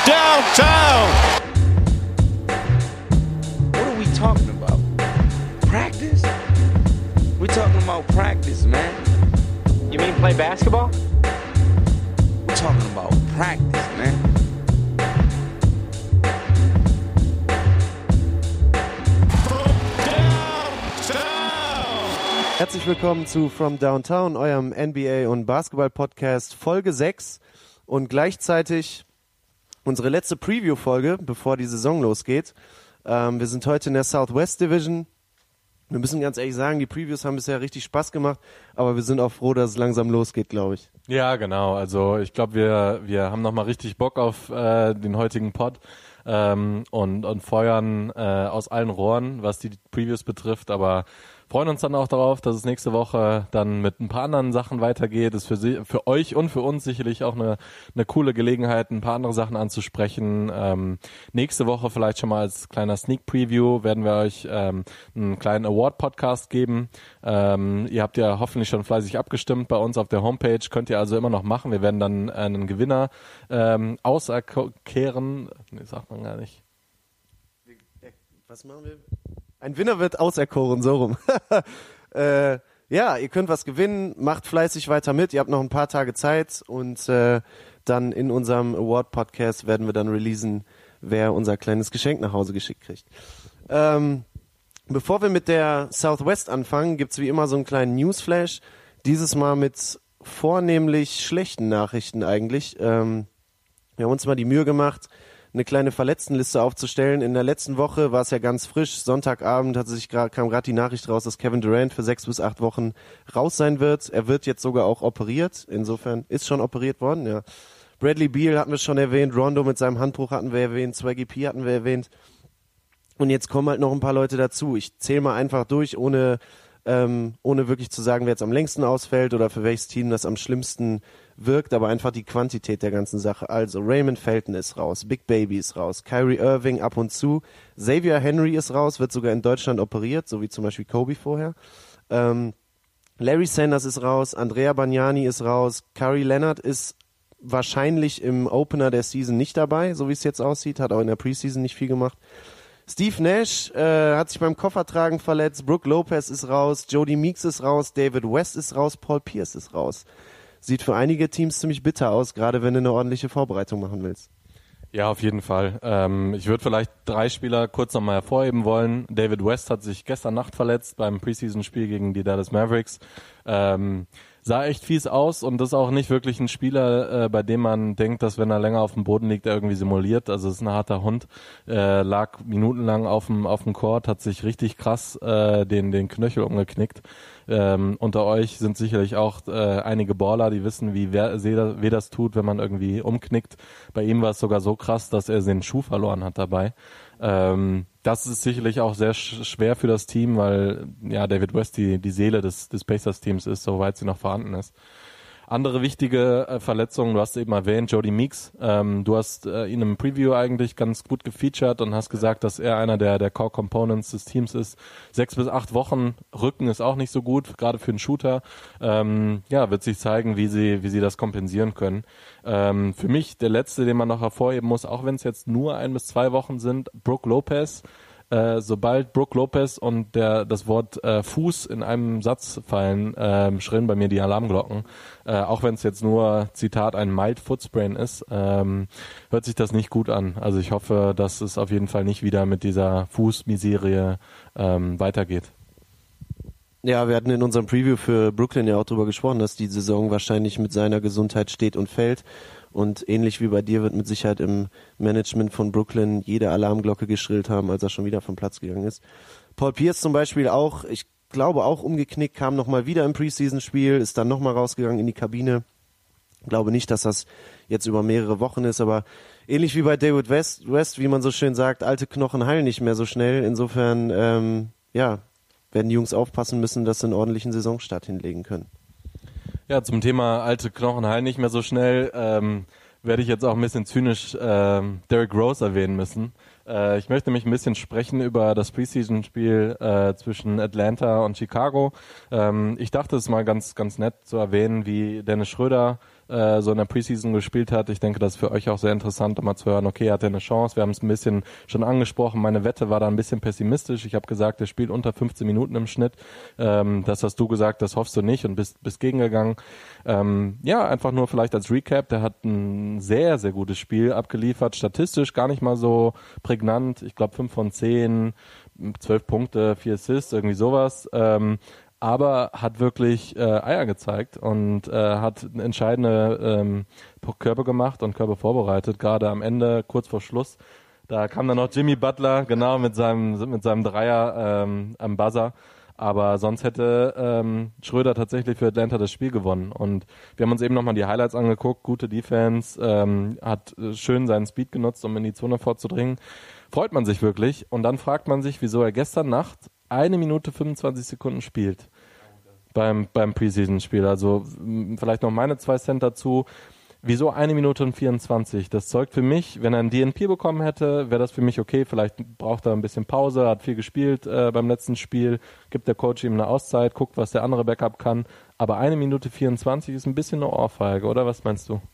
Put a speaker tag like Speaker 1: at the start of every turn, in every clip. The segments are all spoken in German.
Speaker 1: downtown.
Speaker 2: What are we talking about? Practice? We're talking about practice, man.
Speaker 3: You mean play basketball?
Speaker 2: We're talking about practice, man.
Speaker 4: Herzlich willkommen zu From Downtown, eurem NBA- und Basketball-Podcast, Folge 6 und gleichzeitig unsere letzte Preview-Folge, bevor die Saison losgeht. Wir sind heute in der Southwest Division. Wir müssen ganz ehrlich sagen, die Previews haben bisher richtig Spaß gemacht, aber wir sind auch froh, dass es langsam losgeht, glaube ich.
Speaker 5: Ja, genau. Also ich glaube, wir haben nochmal richtig Bock auf den heutigen Pod und feuern aus allen Rohren, was die Previews betrifft, aber freuen uns dann auch darauf, dass es nächste Woche dann mit ein paar anderen Sachen weitergeht. Ist für euch und für uns sicherlich auch eine coole Gelegenheit, ein paar andere Sachen anzusprechen. Nächste Woche vielleicht schon mal als kleiner Sneak Preview werden wir euch einen kleinen Award-Podcast geben. Ihr habt ja hoffentlich schon fleißig abgestimmt bei uns auf der Homepage. Könnt ihr also immer noch machen. Wir werden dann einen Gewinner auserkehren. Nee, sagt man gar nicht.
Speaker 4: Was machen wir? Ein Winner wird auserkoren, so rum. Ja, ihr könnt was gewinnen, macht fleißig weiter mit, ihr habt noch ein paar Tage Zeit und dann in unserem Award-Podcast werden wir dann releasen, wer unser kleines Geschenk nach Hause geschickt kriegt. Bevor wir mit der Southwest anfangen, gibt's wie immer so einen kleinen Newsflash, dieses Mal mit vornehmlich schlechten Nachrichten eigentlich. Wir haben uns mal die Mühe gemacht, eine kleine Verletztenliste aufzustellen. In der letzten Woche war es ja ganz frisch. Sonntagabend kam gerade die Nachricht raus, dass Kevin Durant für 6 bis 8 Wochen raus sein wird. Er wird jetzt sogar auch operiert. Insofern ist schon operiert worden, ja. Bradley Beal hatten wir schon erwähnt. Rondo mit seinem Handbruch hatten wir erwähnt. Swaggy P hatten wir erwähnt. Und jetzt kommen halt noch ein paar Leute dazu. Ich zähle mal einfach durch, ohne wirklich zu sagen, wer jetzt am längsten ausfällt oder für welches Team das am schlimmsten wirkt, aber einfach die Quantität der ganzen Sache. Also Raymond Felton ist raus, Big Baby ist raus, Kyrie Irving ab und zu, Xavier Henry ist raus, wird sogar in Deutschland operiert, so wie zum Beispiel Kobe vorher. Larry Sanders ist raus, Andrea Bargnani ist raus, Kawhi Leonard ist wahrscheinlich im Opener der Season nicht dabei, so wie es jetzt aussieht, hat auch in der Preseason nicht viel gemacht. Steve Nash hat sich beim Koffertragen verletzt, Brook Lopez ist raus, Jody Meeks ist raus, David West ist raus, Paul Pierce ist raus. Sieht für einige Teams ziemlich bitter aus, gerade wenn du eine ordentliche Vorbereitung machen willst.
Speaker 5: Ja, auf jeden Fall. Ich würde vielleicht 3 Spieler kurz nochmal hervorheben wollen. David West hat sich gestern Nacht verletzt beim Preseason-Spiel gegen die Dallas Mavericks. Sah echt fies aus und das ist auch nicht wirklich ein Spieler, bei dem man denkt, dass wenn er länger auf dem Boden liegt, er irgendwie simuliert. Also es ist ein harter Hund, lag minutenlang auf dem Court, hat sich richtig krass den Knöchel umgeknickt. Unter euch sind sicherlich auch einige Baller, die wissen, wie weh das tut, wenn man irgendwie umknickt. Bei ihm war es sogar so krass, dass er den Schuh verloren hat dabei. Das ist sicherlich auch sehr schwer für das Team, weil ja David West die Seele des Pacers-Teams ist, soweit sie noch vorhanden ist. Andere wichtige Verletzungen, du hast eben erwähnt, Jody Meeks. Du hast ihn im Preview eigentlich ganz gut gefeatured und hast gesagt, dass er einer der Core Components des Teams ist. 6 bis 8 Wochen Rücken ist auch nicht so gut, gerade für einen Shooter. Wird sich zeigen, wie sie das kompensieren können. Für mich der letzte, den man noch hervorheben muss, auch wenn es jetzt nur 1 bis 2 Wochen sind, Brook Lopez. Sobald Brook Lopez und das Wort Fuß in einem Satz fallen, schrillen bei mir die Alarmglocken. Auch wenn es jetzt nur, Zitat, ein mild Footsprain ist, hört sich das nicht gut an. Also ich hoffe, dass es auf jeden Fall nicht wieder mit dieser Fußmiserie weitergeht.
Speaker 4: Ja, wir hatten in unserem Preview für Brooklyn ja auch drüber gesprochen, dass die Saison wahrscheinlich mit seiner Gesundheit steht und fällt. Und ähnlich wie bei dir wird mit Sicherheit im Management von Brooklyn jede Alarmglocke geschrillt haben, als er schon wieder vom Platz gegangen ist. Paul Pierce zum Beispiel auch, ich glaube auch umgeknickt, kam nochmal wieder im Preseason-Spiel, ist dann nochmal rausgegangen in die Kabine. Ich glaube nicht, dass das jetzt über mehrere Wochen ist, aber ähnlich wie bei David West, wie man so schön sagt, alte Knochen heilen nicht mehr so schnell. Insofern, werden die Jungs aufpassen müssen, dass sie einen ordentlichen Saisonstart hinlegen können.
Speaker 5: Ja, zum Thema alte Knochen heilen nicht mehr so schnell, werde ich jetzt auch ein bisschen zynisch Derrick Rose erwähnen müssen. Ich möchte mich ein bisschen sprechen über das Preseason-Spiel zwischen Atlanta und Chicago. Ich dachte es mal ganz nett zu erwähnen, wie Dennis Schröder so in der Preseason gespielt hat. Ich denke, das ist für euch auch sehr interessant, mal zu hören, okay, hat er eine Chance? Wir haben es ein bisschen schon angesprochen. Meine Wette war da ein bisschen pessimistisch. Ich habe gesagt, er spielt unter 15 Minuten im Schnitt. Das hast du gesagt, das hoffst du nicht und bist gegengegangen. Einfach nur vielleicht als Recap, der hat ein sehr, sehr gutes Spiel abgeliefert. Statistisch gar nicht mal so prägnant. Ich glaube 5 von 10, 12 Punkte, 4 Assists, irgendwie sowas. Aber hat wirklich Eier gezeigt und hat entscheidende Körbe gemacht und Körbe vorbereitet. Gerade am Ende, kurz vor Schluss, da kam dann noch Jimmy Butler, genau, mit seinem Dreier am Buzzer. Aber sonst hätte Schröder tatsächlich für Atlanta das Spiel gewonnen. Und wir haben uns eben nochmal die Highlights angeguckt. Gute Defense, hat schön seinen Speed genutzt, um in die Zone vorzudringen. Freut man sich wirklich. Und dann fragt man sich, wieso er gestern Nacht 1 Minute 25 Sekunden spielt beim Preseason-Spiel. Also vielleicht noch meine 2 Cent dazu. Wieso 1 Minute und 24? Das zeugt für mich, wenn er einen DNP bekommen hätte, wäre das für mich okay. Vielleicht braucht er ein bisschen Pause, hat viel gespielt beim letzten Spiel, gibt der Coach ihm eine Auszeit, guckt, was der andere Backup kann. Aber 1 Minute 24 ist ein bisschen eine Ohrfeige, oder? Was meinst du?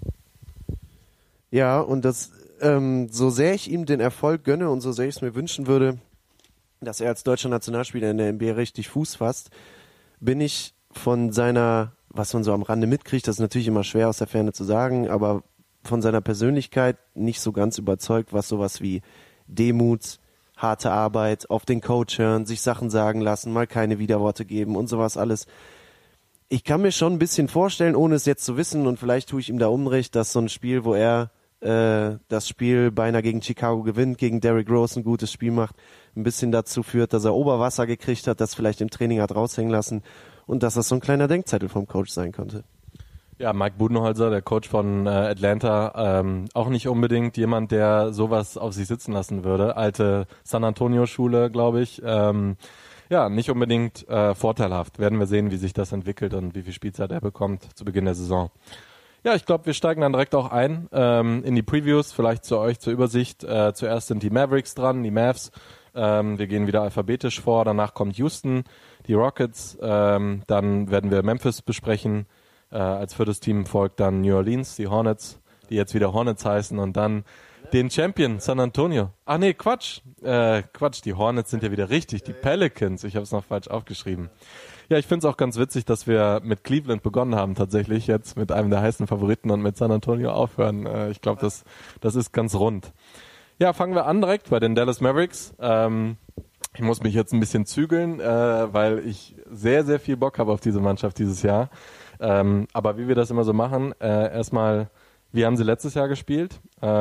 Speaker 4: Ja, und das, so sehr ich ihm den Erfolg gönne und so sehr ich es mir wünschen würde, dass er als deutscher Nationalspieler in der NBA richtig Fuß fasst, bin ich von seiner, was man so am Rande mitkriegt, das ist natürlich immer schwer aus der Ferne zu sagen, aber von seiner Persönlichkeit nicht so ganz überzeugt, was sowas wie Demut, harte Arbeit, auf den Coach hören, sich Sachen sagen lassen, mal keine Widerworte geben und sowas alles. Ich kann mir schon ein bisschen vorstellen, ohne es jetzt zu wissen, und vielleicht tue ich ihm da Unrecht, dass so ein Spiel, wo er das Spiel beinahe gegen Chicago gewinnt, gegen Derrick Rose ein gutes Spiel macht, ein bisschen dazu führt, dass er Oberwasser gekriegt hat, das vielleicht im Training hat raushängen lassen und dass das so ein kleiner Denkzettel vom Coach sein könnte.
Speaker 5: Ja, Mike Budenholzer, der Coach von Atlanta, auch nicht unbedingt jemand, der sowas auf sich sitzen lassen würde. Alte San Antonio-Schule, glaube ich. Nicht unbedingt vorteilhaft. Werden wir sehen, wie sich das entwickelt und wie viel Spielzeit er bekommt zu Beginn der Saison. Ja, ich glaube, wir steigen dann direkt auch ein in die Previews, vielleicht zu euch zur Übersicht. Zuerst sind die Mavericks dran, die Mavs. Wir gehen wieder alphabetisch vor, danach kommt Houston, die Rockets, dann werden wir Memphis besprechen. Als 4. Team folgt dann New Orleans, die Hornets, die jetzt wieder Hornets heißen, und dann den Champion San Antonio. Ach nee, Quatsch, die Hornets sind ja wieder richtig, die Pelicans, ich habe es noch falsch aufgeschrieben. Ja, ich finde es auch ganz witzig, dass wir mit Cleveland begonnen haben, tatsächlich jetzt mit einem der heißen Favoriten, und mit San Antonio aufhören. Ich glaube, das ist ganz rund. Ja, fangen wir an direkt bei den Dallas Mavericks. Ich muss mich jetzt ein bisschen zügeln, weil ich sehr, sehr viel Bock habe auf diese Mannschaft dieses Jahr. Aber wie wir das immer so machen, erstmal, wie haben sie letztes Jahr gespielt?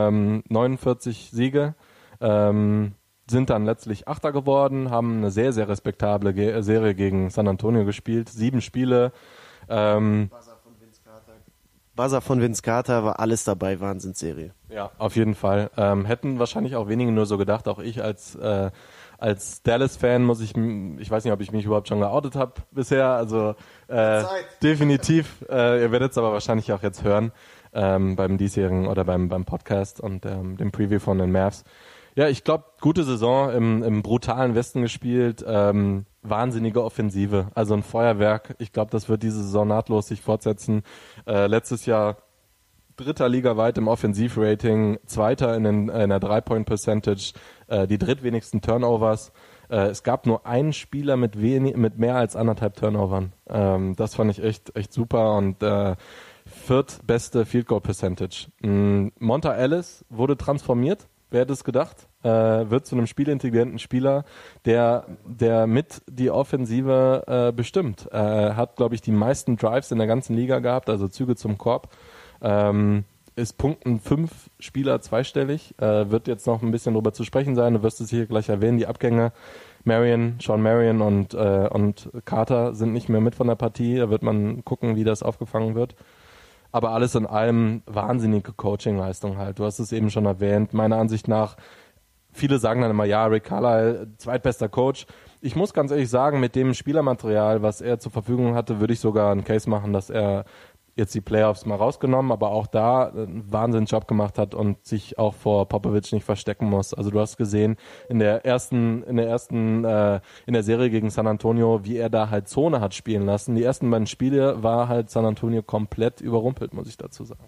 Speaker 5: 49 Siege. Sind dann letztlich Achter geworden, haben eine sehr, sehr respektable Serie gegen San Antonio gespielt. 7 Spiele.
Speaker 4: Buzzer von Vince Carter war alles dabei, Wahnsinnsserie.
Speaker 5: Ja, auf jeden Fall. Hätten wahrscheinlich auch wenige nur so gedacht, auch ich als Dallas-Fan ich weiß nicht, ob ich mich überhaupt schon geoutet habe bisher, also definitiv. Ihr werdet es aber wahrscheinlich auch jetzt hören beim diesjährigen oder beim Podcast und dem Preview von den Mavs. Ja, ich glaube, gute Saison im brutalen Westen gespielt, wahnsinnige Offensive, also ein Feuerwerk. Ich glaube, das wird diese Saison nahtlos sich fortsetzen. Letztes Jahr 3. ligaweit im Offensivrating, 2. in der 3-Point-Percentage, die drittwenigsten Turnovers. Es gab nur einen Spieler mit mehr als 1,5 Turnovern. Das fand ich echt super, und 4. beste Field Goal Percentage. Monta Ellis wurde transformiert. Wer hätte es gedacht? Wird zu einem spielintelligenten Spieler, der mit die Offensive bestimmt. Hat, glaube ich, die meisten Drives in der ganzen Liga gehabt, also Züge zum Korb. Ist Punkten 5 Spieler zweistellig. Wird jetzt noch ein bisschen drüber zu sprechen sein. Du wirst es hier gleich erwähnen. Die Abgänge Sean Marion und Carter sind nicht mehr mit von der Partie. Da wird man gucken, wie das aufgefangen wird. Aber alles in allem wahnsinnige Coaching-Leistung halt. Du hast es eben schon erwähnt. Meiner Ansicht nach, viele sagen dann immer, ja, Rick Carlisle, zweitbester Coach. Ich muss ganz ehrlich sagen, mit dem Spielermaterial, was er zur Verfügung hatte, würde ich sogar einen Case machen, dass er jetzt die Playoffs mal rausgenommen, aber auch da einen Wahnsinnsjob gemacht hat und sich auch vor Popovich nicht verstecken muss. Also du hast gesehen in der Serie gegen San Antonio, wie er da halt Zone hat spielen lassen. Die ersten beiden Spiele war halt San Antonio komplett überrumpelt, muss ich dazu sagen.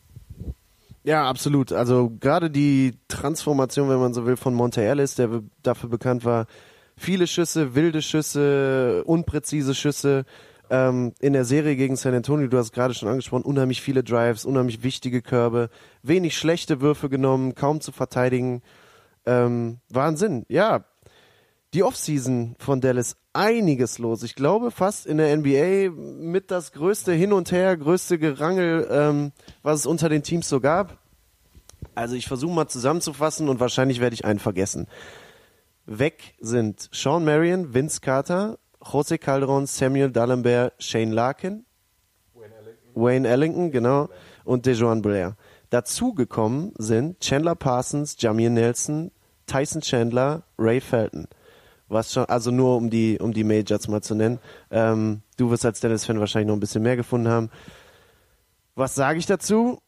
Speaker 4: Ja, absolut. Also gerade die Transformation, wenn man so will, von Monte Ellis, der dafür bekannt war, viele Schüsse, wilde Schüsse, unpräzise Schüsse, in der Serie gegen San Antonio, du hast gerade schon angesprochen, unheimlich viele Drives, unheimlich wichtige Körbe, wenig schlechte Würfe genommen, kaum zu verteidigen. Wahnsinn. Ja, die Offseason von Dallas, einiges los. Ich glaube, fast in der NBA mit das größte Hin und Her, größte Gerangel, was es unter den Teams so gab. Also ich versuche mal zusammenzufassen und wahrscheinlich werde ich einen vergessen. Weg sind Sean Marion, Vince Carter, José Calderón, Samuel D'Alembert, Shane Larkin, Wayne Ellington, genau, und DeJuan Blair. Dazugekommen sind Chandler Parsons, Jameer Nelson, Tyson Chandler, Ray Felton. Was schon, also nur um die Majors mal zu nennen. Du wirst als Dallas-Fan wahrscheinlich noch ein bisschen mehr gefunden haben. Was sage ich dazu?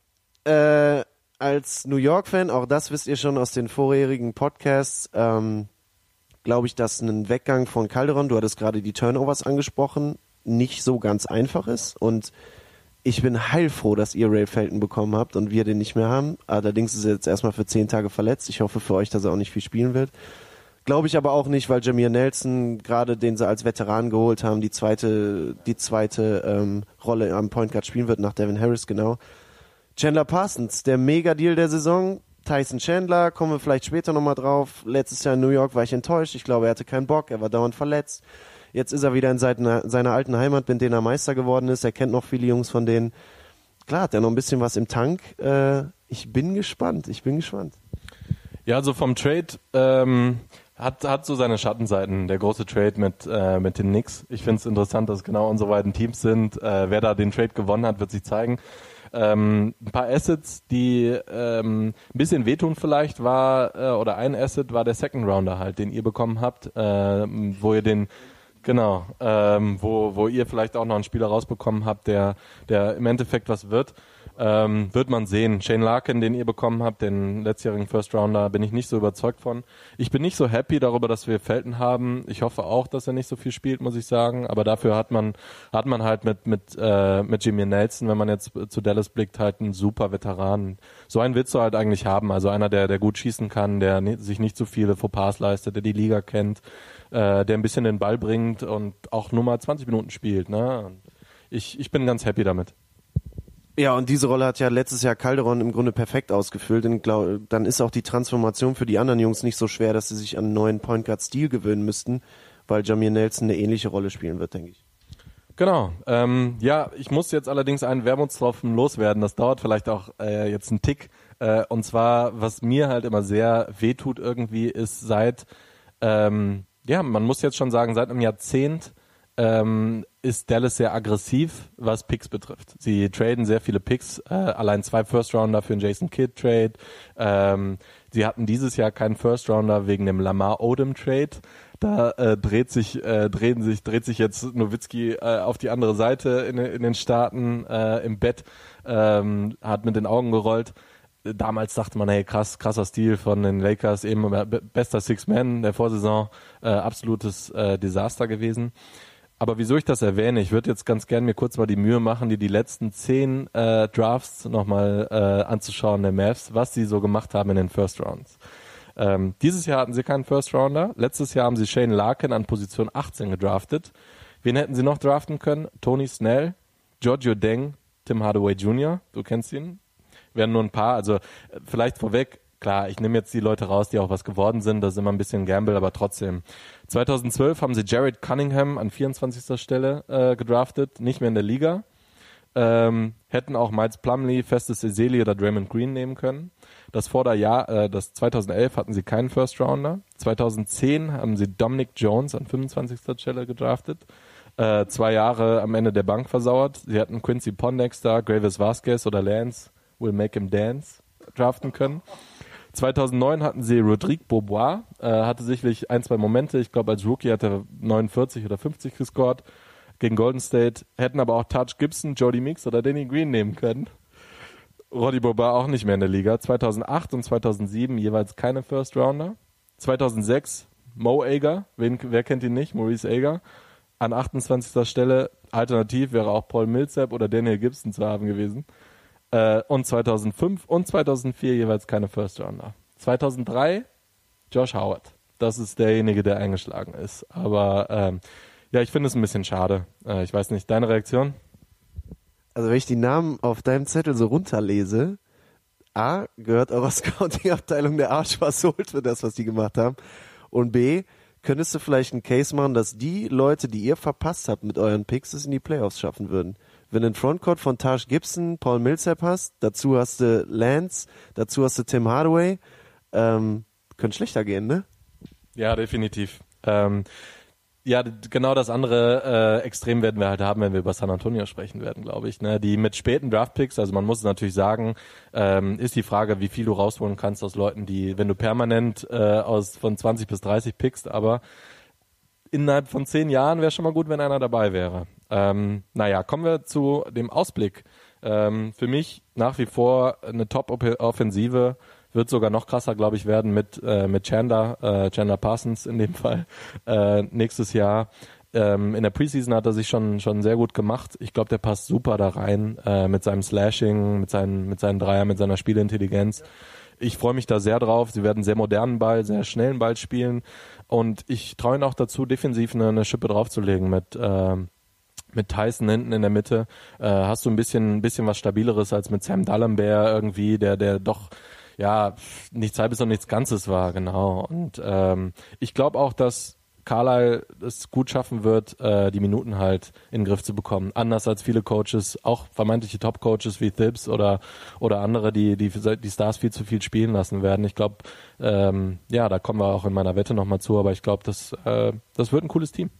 Speaker 4: Als New York-Fan, auch das wisst ihr schon aus den vorherigen Podcasts, glaube ich, dass ein Weggang von Calderon, du hattest gerade die Turnovers angesprochen, nicht so ganz einfach ist. Und ich bin heilfroh, dass ihr Ray Felton bekommen habt und wir den nicht mehr haben. Allerdings ist er jetzt erstmal für 10 Tage verletzt. Ich hoffe für euch, dass er auch nicht viel spielen wird. Glaube ich aber auch nicht, weil Jameer Nelson, gerade den sie als Veteran geholt haben, die zweite Rolle am Point Guard spielen wird, nach Devin Harris, genau. Chandler Parsons, der Mega-Deal der Saison. Tyson Chandler, kommen wir vielleicht später nochmal drauf. Letztes Jahr in New York war ich enttäuscht. Ich glaube, er hatte keinen Bock. Er war dauernd verletzt. Jetzt ist er wieder in seiner alten Heimat, mit denen er Meister geworden ist. Er kennt noch viele Jungs von denen. Klar, hat er noch ein bisschen was im Tank. Ich bin gespannt.
Speaker 5: Ja, also vom Trade hat so seine Schattenseiten, der große Trade mit den Knicks. Ich finde es interessant, dass genau unsere beiden Teams sind. Wer da den Trade gewonnen hat, wird sich zeigen. Ein paar Assets, die ein bisschen wehtun vielleicht oder ein Asset war der Second Rounder halt, den ihr bekommen habt, wo ihr wo ihr vielleicht auch noch einen Spieler rausbekommen habt, der im Endeffekt was wird. Wird man sehen. Shane Larkin, den ihr bekommen habt, den letztjährigen First Rounder, bin ich nicht so überzeugt von. Ich bin nicht so happy darüber, dass wir Felton haben. Ich hoffe auch, dass er nicht so viel spielt, muss ich sagen. Aber dafür hat man halt mit Jameer Nelson, wenn man jetzt zu Dallas blickt, halt einen super Veteran. So einen willst du halt eigentlich haben. Also einer, der gut schießen kann, der sich nicht so viele Fauxpas leistet, der die Liga kennt, der ein bisschen den Ball bringt und auch nur mal 20 Minuten spielt. Ne? Und ich bin ganz happy damit.
Speaker 4: Ja, und diese Rolle hat ja letztes Jahr Calderon im Grunde perfekt ausgefüllt. Und dann ist auch die Transformation für die anderen Jungs nicht so schwer, dass sie sich an einen neuen Point Guard Stil gewöhnen müssten, weil Jameer Nelson eine ähnliche Rolle spielen wird, denke ich.
Speaker 5: Genau. Ja, ich muss jetzt allerdings einen Wermutstropfen loswerden. Das dauert vielleicht auch jetzt einen Tick. Und zwar, was mir halt immer sehr wehtut irgendwie, ist man muss jetzt schon sagen, seit einem Jahrzehnt ist Dallas sehr aggressiv, was Picks betrifft. Sie traden sehr viele Picks, allein 2 First-Rounder für den Jason Kidd-Trade. Sie hatten dieses Jahr keinen First-Rounder wegen dem Lamar Odom-Trade. Da dreht sich jetzt Nowitzki auf die andere Seite in den Staaten im Bett, hat mit den Augen gerollt. Damals dachte man, hey, krasser Stil von den Lakers, eben bester Six-Man der Vorsaison, absolutes Desaster gewesen. Aber wieso ich das erwähne, ich würde jetzt ganz gern mir kurz mal die Mühe machen, die letzten 10 Drafts nochmal anzuschauen der Mavs, was sie so gemacht haben in den First Rounds. Dieses Jahr hatten sie keinen First Rounder. Letztes Jahr haben sie Shane Larkin an Position 18 gedraftet. Wen hätten sie noch draften können? Tony Snell, Giorgio Deng, Tim Hardaway Jr., du kennst ihn. Wären nur ein paar, also vielleicht vorweg, klar, ich nehme jetzt die Leute raus, die auch was geworden sind, das ist immer ein bisschen Gamble, aber trotzdem. 2012 haben sie Jared Cunningham an 24. Stelle gedraftet, nicht mehr in der Liga. Hätten auch Miles Plumlee, Festus Ezeli oder Draymond Green nehmen können. Das 2011 hatten sie keinen First Rounder. 2010 haben sie Dominic Jones an 25. Stelle gedraftet. 2 Jahre am Ende der Bank versauert. Sie hatten Quincy Pondexter, Gravis Vasquez oder Lance Will Make Him Dance draften können. 2009 hatten sie Rodrigue Beaubois, hatte sicherlich 1-2 Momente. Ich glaube, als Rookie hat er 49 oder 50 gescored. gegen Golden State, hätten aber auch Taj Gibson, Jody Meeks oder Danny Green nehmen können. Roddy Gobert auch nicht mehr in der Liga. 2008 und 2007 jeweils keine First Rounder. 2006 Mo Ager, wer kennt ihn nicht? Maurice Ager. An 28. Stelle, alternativ wäre auch Paul Millsap oder Daniel Gibson zu haben gewesen. Und 2005 und 2004 jeweils keine First Rounder. 2003 Josh Howard. Das ist derjenige, der eingeschlagen ist. Aber ich finde es ein bisschen schade. Ich weiß nicht, deine Reaktion?
Speaker 4: Also wenn ich die Namen auf deinem Zettel so runterlese, A, gehört eurer Scouting-Abteilung der Arsch versohlt für das, was die gemacht haben. Und B, könntest du vielleicht einen Case machen, dass die Leute, die ihr verpasst habt mit euren Picks, es in die Playoffs schaffen würden. Wenn du einen Frontcourt von Taj Gibson, Paul Millsap hast, dazu hast du Lance, dazu hast du Tim Hardaway, könnte schlechter gehen, ne?
Speaker 5: Ja, definitiv. Genau das andere Extrem werden wir halt haben, wenn wir über San Antonio sprechen werden, glaube ich. Ne? Die mit späten Draftpicks, also man muss es natürlich sagen, ist die Frage, wie viel du rausholen kannst aus Leuten, die, wenn du permanent von 20 bis 30 pickst, aber innerhalb von 10 Jahren wäre schon mal gut, wenn einer dabei wäre. Kommen wir zu dem Ausblick. Für mich nach wie vor eine Top-Offensive, wird sogar noch krasser, glaube ich, werden mit Chandler Parsons in dem Fall nächstes Jahr. In der Preseason hat er sich schon sehr gut gemacht. Ich glaube, der passt super da rein mit seinem Slashing, mit seinen Dreier, mit seiner Spielintelligenz. Ich freue mich da sehr drauf. Sie werden sehr modernen Ball, sehr schnellen Ball spielen und ich traue ihnen auch dazu, defensiv eine Schippe draufzulegen mit Tyson hinten in der Mitte. Hast du ein bisschen was Stabileres als mit Sam Dalembert irgendwie, der doch nichts Halbes und nichts Ganzes war, genau. Und ich glaube auch, dass Carlisle es gut schaffen wird, die Minuten halt in den Griff zu bekommen. Anders als viele Coaches, auch vermeintliche Top-Coaches wie Thibs oder andere, die Stars viel zu viel spielen lassen werden. Ich glaube, da kommen wir auch in meiner Wette nochmal zu, aber ich glaube, das wird ein cooles Team.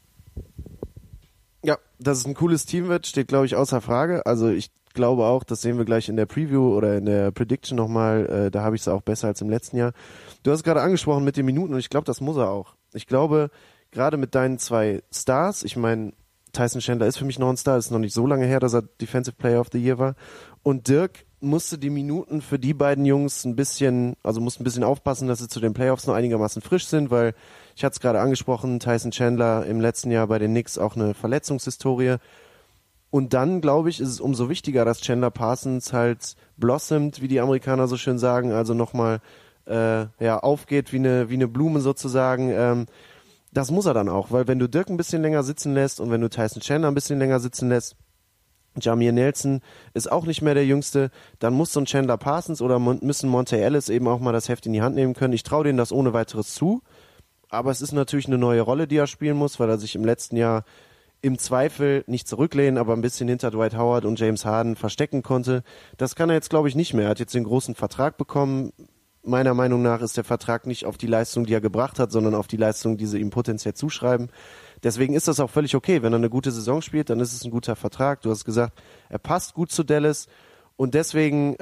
Speaker 4: Ja, dass es ein cooles Team wird, steht, glaube ich, außer Frage. Also ich glaube auch, das sehen wir gleich in der Preview oder in der Prediction nochmal, da habe ich es auch besser als im letzten Jahr. Du hast gerade angesprochen mit den Minuten und ich glaube, das muss er auch. Ich glaube, gerade mit deinen 2 Stars, ich meine, Tyson Chandler ist für mich noch ein Star, ist noch nicht so lange her, dass er Defensive Player of the Year war, und Dirk musste die Minuten für die beiden Jungs musste ein bisschen aufpassen, dass sie zu den Playoffs noch einigermaßen frisch sind, weil, ich hatte es gerade angesprochen, Tyson Chandler im letzten Jahr bei den Knicks auch eine Verletzungshistorie. Und dann, glaube ich, ist es umso wichtiger, dass Chandler Parsons halt blossomt, wie die Amerikaner so schön sagen, also nochmal aufgeht wie eine Blume sozusagen. Das muss er dann auch, weil wenn du Dirk ein bisschen länger sitzen lässt und wenn du Tyson Chandler ein bisschen länger sitzen lässt, Jameer Nelson ist auch nicht mehr der Jüngste, dann muss so ein Chandler Parsons oder müssen Monte Ellis eben auch mal das Heft in die Hand nehmen können. Ich traue denen das ohne weiteres zu, aber es ist natürlich eine neue Rolle, die er spielen muss, weil er sich im letzten Jahr im Zweifel nicht zurücklehnen, aber ein bisschen hinter Dwight Howard und James Harden verstecken konnte. Das kann er jetzt, glaube ich, nicht mehr. Er hat jetzt den großen Vertrag bekommen. Meiner Meinung nach ist der Vertrag nicht auf die Leistung, die er gebracht hat, sondern auf die Leistung, die sie ihm potenziell zuschreiben. Deswegen ist das auch völlig okay. Wenn er eine gute Saison spielt, dann ist es ein guter Vertrag. Du hast gesagt, er passt gut zu Dallas. Und deswegen,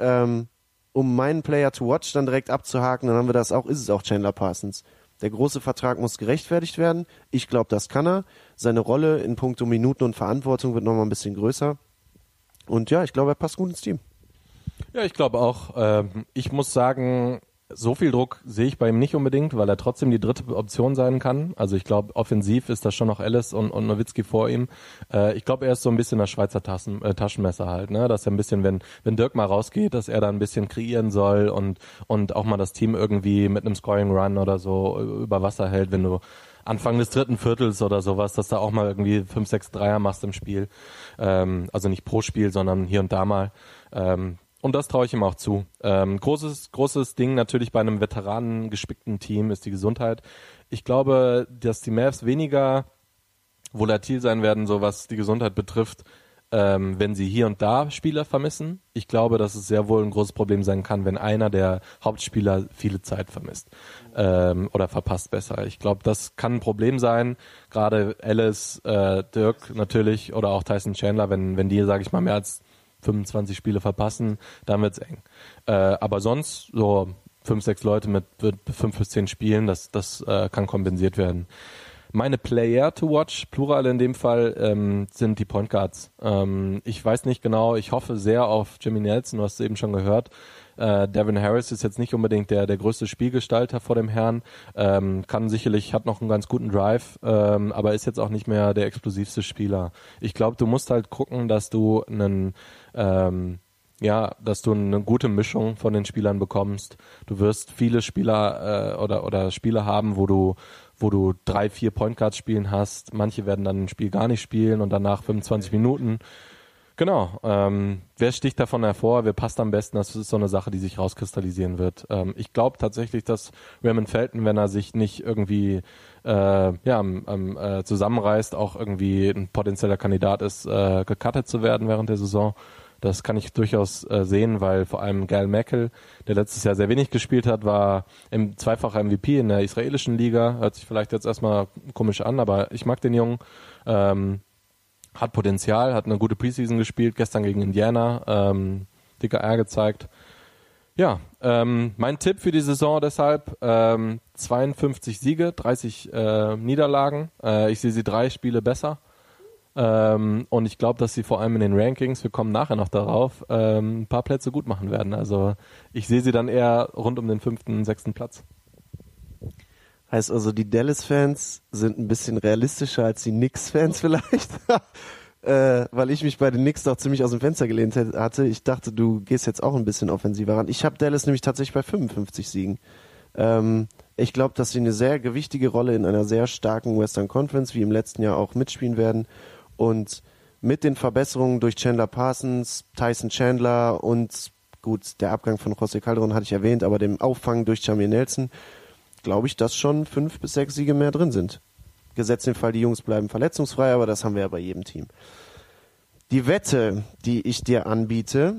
Speaker 4: um meinen Player to watch dann direkt abzuhaken, dann haben wir das auch, ist es auch Chandler Parsons. Der große Vertrag muss gerechtfertigt werden. Ich glaube, das kann er. Seine Rolle in puncto Minuten und Verantwortung wird nochmal ein bisschen größer. Und ja, ich glaube, er passt gut ins Team.
Speaker 5: Ja, ich glaube auch. Ich muss sagen, so viel Druck sehe ich bei ihm nicht unbedingt, weil er trotzdem die dritte Option sein kann. Also ich glaube, offensiv ist da schon noch Ellis und Nowitzki vor ihm. Ich glaube, er ist so ein bisschen das Schweizer Taschenmesser halt, ne? Dass er ein bisschen, wenn Dirk mal rausgeht, dass er da ein bisschen kreieren soll und auch mal das Team irgendwie mit einem Scoring Run oder so über Wasser hält, wenn du Anfang des 3. Viertels oder sowas, dass du auch mal irgendwie 5, 6 Dreier machst im Spiel. Also nicht pro Spiel, sondern hier und da mal. Und das traue ich ihm auch zu. Großes Ding natürlich bei einem veteranengespickten Team ist die Gesundheit. Ich glaube, dass die Mavs weniger volatil sein werden, so was die Gesundheit betrifft, wenn sie hier und da Spieler vermissen. Ich glaube, dass es sehr wohl ein großes Problem sein kann, wenn einer der Hauptspieler viele Zeit vermisst oder verpasst besser. Ich glaube, das kann ein Problem sein. Gerade Ellis, Dirk natürlich oder auch Tyson Chandler, wenn die, sage ich mal, mehr als 25 Spiele verpassen, dann wird's eng. Aber sonst so 5, 6 Leute mit 5 bis 10 Spielen, das kann kompensiert werden. Meine Player to watch, Plural in dem Fall, sind die Point Guards. Ich weiß nicht genau, ich hoffe sehr auf Jimmy Nelson, du hast es eben schon gehört. Devin Harris ist jetzt nicht unbedingt der größte Spielgestalter vor dem Herrn, hat noch einen ganz guten Drive, aber ist jetzt auch nicht mehr der explosivste Spieler. Ich glaube, du musst halt gucken, dass du eine gute Mischung von den Spielern bekommst. Du wirst viele Spieler oder Spiele haben, wo du 3-4 Point Guards spielen hast. Manche werden dann ein Spiel gar nicht spielen und danach 25 Minuten. Genau. Wer sticht davon hervor? Wer passt am besten? Das ist so eine Sache, die sich rauskristallisieren wird. Ich glaube tatsächlich, dass Raymond Felton, wenn er sich nicht irgendwie zusammenreißt, auch irgendwie ein potenzieller Kandidat ist, gecuttet zu werden während der Saison. Das kann ich durchaus sehen, weil vor allem Gal Mekel, der letztes Jahr sehr wenig gespielt hat, war zweifacher MVP in der israelischen Liga. Hört sich vielleicht jetzt erstmal komisch an, aber ich mag den Jungen. Hat Potenzial, hat eine gute Preseason gespielt, gestern gegen Indiana, dicker R gezeigt. Ja, mein Tipp für die Saison deshalb, 52 Siege, 30 Niederlagen. Ich sehe sie 3 Spiele besser. Und ich glaube, dass sie vor allem in den Rankings, wir kommen nachher noch darauf, ein paar Plätze gut machen werden. Also ich sehe sie dann eher rund um den 5., 6. Platz.
Speaker 4: Heißt also, die Dallas-Fans sind ein bisschen realistischer als die Knicks-Fans vielleicht? Weil ich mich bei den Knicks doch ziemlich aus dem Fenster gelehnt hatte. Ich dachte, du gehst jetzt auch ein bisschen offensiver ran. Ich habe Dallas nämlich tatsächlich bei 55 Siegen. Ich glaube, dass sie eine sehr gewichtige Rolle in einer sehr starken Western Conference wie im letzten Jahr auch mitspielen werden. Und mit den Verbesserungen durch Chandler Parsons, Tyson Chandler und gut, der Abgang von José Calderon hatte ich erwähnt, aber dem Auffangen durch Jameer Nelson, glaube ich, dass schon 5 bis 6 Siege mehr drin sind. Gesetzt den Fall, die Jungs bleiben verletzungsfrei, aber das haben wir ja bei jedem Team. Die Wette, die ich dir anbiete,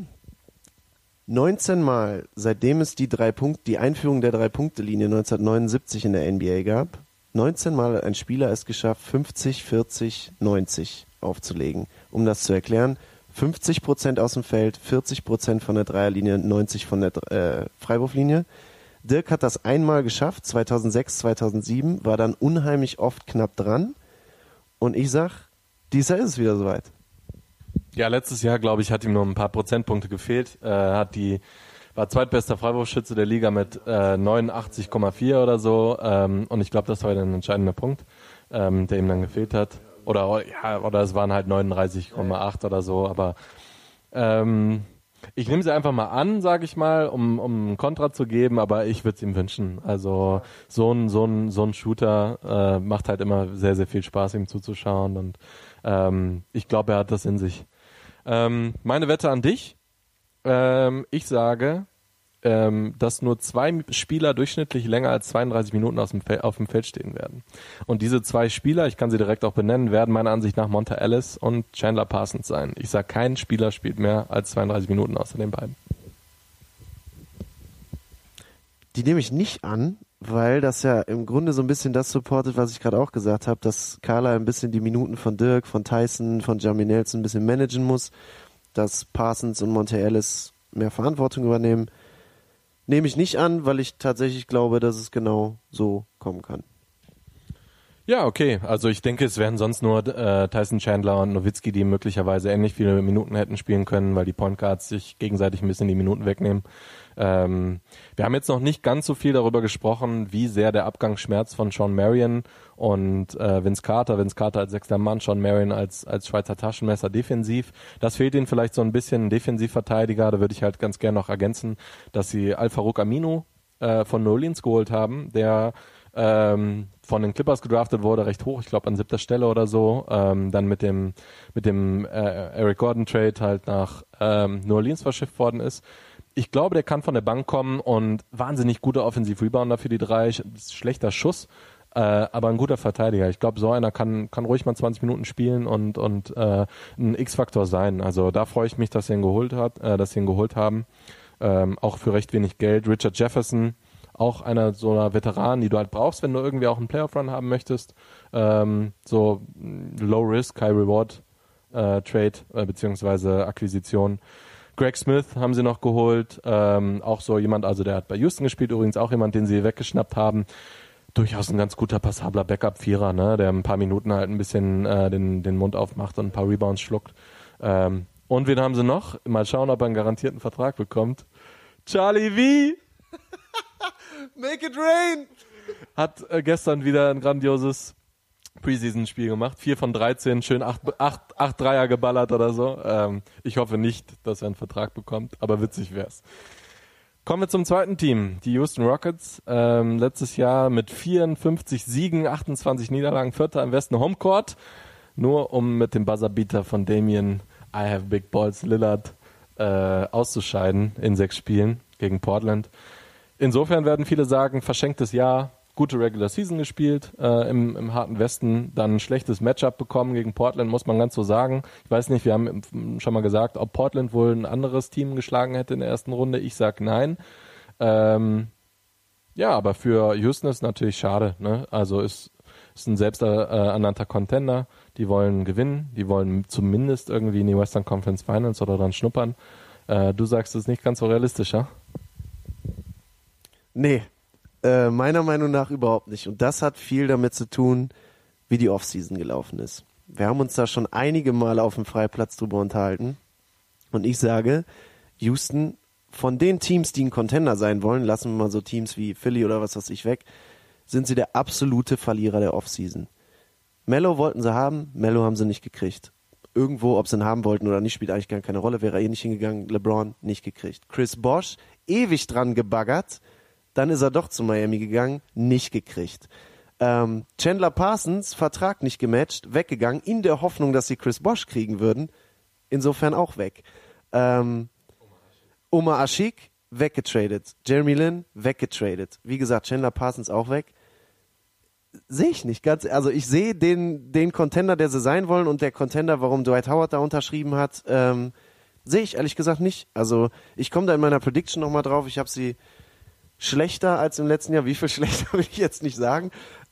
Speaker 4: 19 Mal, seitdem es die Einführung der 3-Punkte-Linie 1979 in der NBA gab, 19 Mal hat ein Spieler es geschafft, 50, 40, 90 aufzulegen. Um das zu erklären, 50% aus dem Feld, 40% von der Dreierlinie, 90% von der Freiwurflinie. Dirk hat das einmal geschafft, 2006, 2007, war dann unheimlich oft knapp dran. Und ich sag, dieses Jahr ist es wieder soweit.
Speaker 5: Ja, letztes Jahr, glaube ich, hat ihm nur ein paar Prozentpunkte gefehlt. War zweitbester Freiwurfschütze der Liga mit 89,4 oder so. Und ich glaube, das war ein entscheidender Punkt, der ihm dann gefehlt hat. Oder es waren halt 39,8 oder so. Aber ich nehme sie einfach mal an, sage ich mal, um ein Kontra zu geben, aber ich würde es ihm wünschen. Also so ein Shooter macht halt immer sehr, sehr viel Spaß, ihm zuzuschauen und ich glaube, er hat das in sich. Meine Wette an dich, ich sage, dass nur 2 Spieler durchschnittlich länger als 32 Minuten auf dem Feld stehen werden. Und diese 2 Spieler, ich kann sie direkt auch benennen, werden meiner Ansicht nach Monta Ellis und Chandler Parsons sein. Ich sage, kein Spieler spielt mehr als 32 Minuten außer den beiden.
Speaker 4: Die nehme ich nicht an, weil das ja im Grunde so ein bisschen das supportet, was ich gerade auch gesagt habe, dass Carla ein bisschen die Minuten von Dirk, von Tyson, von Jameer Nelson ein bisschen managen muss, dass Parsons und Monta Ellis mehr Verantwortung übernehmen. Nehme ich nicht an, weil ich tatsächlich glaube, dass es genau so kommen kann.
Speaker 5: Ja, okay. Also ich denke, es wären sonst nur Tyson Chandler und Nowitzki, die möglicherweise ähnlich viele Minuten hätten spielen können, weil die Point Guards sich gegenseitig ein bisschen die Minuten wegnehmen. Wir haben jetzt noch nicht ganz so viel darüber gesprochen, wie sehr der Abgang schmerzt von Sean Marion und Vince Carter als 6. Mann, Sean Marion als Schweizer Taschenmesser defensiv. Das fehlt ihnen vielleicht so ein bisschen, ein Defensivverteidiger. Da würde ich halt ganz gerne noch ergänzen, dass sie Al-Farouq Aminu von New Orleans geholt haben, der von den Clippers gedraftet wurde, recht hoch, ich glaube an 7. Stelle oder so, dann mit dem Eric Gordon Trade halt nach New Orleans verschifft worden ist. Ich glaube, der kann von der Bank kommen und wahnsinnig guter Offensiv-Rebounder für die 3, schlechter Schuss, aber ein guter Verteidiger. Ich glaube, so einer kann ruhig mal 20 Minuten spielen und ein X-Faktor sein. Also da freue ich mich, dass sie ihn geholt haben. Auch für recht wenig Geld. Richard Jefferson, auch einer so einer Veteran, die du halt brauchst, wenn du irgendwie auch einen Playoff-Run haben möchtest. So Low-Risk, High-Reward Trade beziehungsweise Akquisition. Greg Smith haben sie noch geholt, auch so jemand, also der hat bei Houston gespielt, übrigens auch jemand, den sie weggeschnappt haben. durchaus ein ganz guter, passabler Backup-Vierer, ne? Der ein paar Minuten halt ein bisschen den Mund aufmacht und ein paar Rebounds schluckt. Und wen haben sie noch? Mal schauen, ob er einen garantierten Vertrag bekommt. Charlie V!
Speaker 4: Make it rain!
Speaker 5: Hat gestern wieder ein grandioses Preseason-Spiel gemacht. 4 von 13, schön 8 Dreier geballert oder so. Ich hoffe nicht, dass er einen Vertrag bekommt, aber witzig wär's. Kommen wir zum zweiten Team, die Houston Rockets. Letztes Jahr mit 54 Siegen, 28 Niederlagen, Vierter im Westen Homecourt. Nur um mit dem Buzzerbeater von Damian I have big balls Lillard auszuscheiden in 6 Spielen gegen Portland. Insofern werden viele sagen, verschenktes Jahr, gute Regular Season gespielt, im harten Westen dann ein schlechtes Matchup bekommen gegen Portland, muss man ganz so sagen. Ich weiß nicht, wir haben schon mal gesagt, ob Portland wohl ein anderes Team geschlagen hätte in der ersten Runde. Ich sag nein. Ja, aber für Houston ist natürlich schade, ne? Also ist ein selbsternannter Contender. Die wollen gewinnen, die wollen zumindest irgendwie in die Western Conference Finals oder dann schnuppern. Du sagst, es ist nicht ganz so realistisch, ja?
Speaker 4: Nee, meiner Meinung nach überhaupt nicht. Und das hat viel damit zu tun, wie die Offseason gelaufen ist. Wir haben uns da schon einige Male auf dem Freiplatz drüber unterhalten. Und ich sage, Houston, von den Teams, die ein Contender sein wollen, lassen wir mal so Teams wie Philly oder was weiß ich weg, sind sie der absolute Verlierer der Offseason. Melo wollten sie haben, Melo haben sie nicht gekriegt. Irgendwo, ob sie ihn haben wollten oder nicht, spielt eigentlich gar keine Rolle, wäre nicht hingegangen. LeBron nicht gekriegt. Chris Bosh, ewig dran gebaggert, dann ist er doch zu Miami gegangen, nicht gekriegt. Chandler Parsons, Vertrag nicht gematcht, weggegangen, in der Hoffnung, dass sie Chris Bosh kriegen würden, insofern auch weg. Omar Ashik, weggetradet. Jeremy Lin, weggetradet. Wie gesagt, Chandler Parsons auch weg. Sehe ich nicht ganz. Also ich sehe den Contender, der sie sein wollen, und der Contender, warum Dwight Howard da unterschrieben hat, sehe ich ehrlich gesagt nicht. Also ich komme da in meiner Prediction nochmal drauf. Ich habe sie schlechter als im letzten Jahr. Wie viel schlechter will ich jetzt nicht sagen.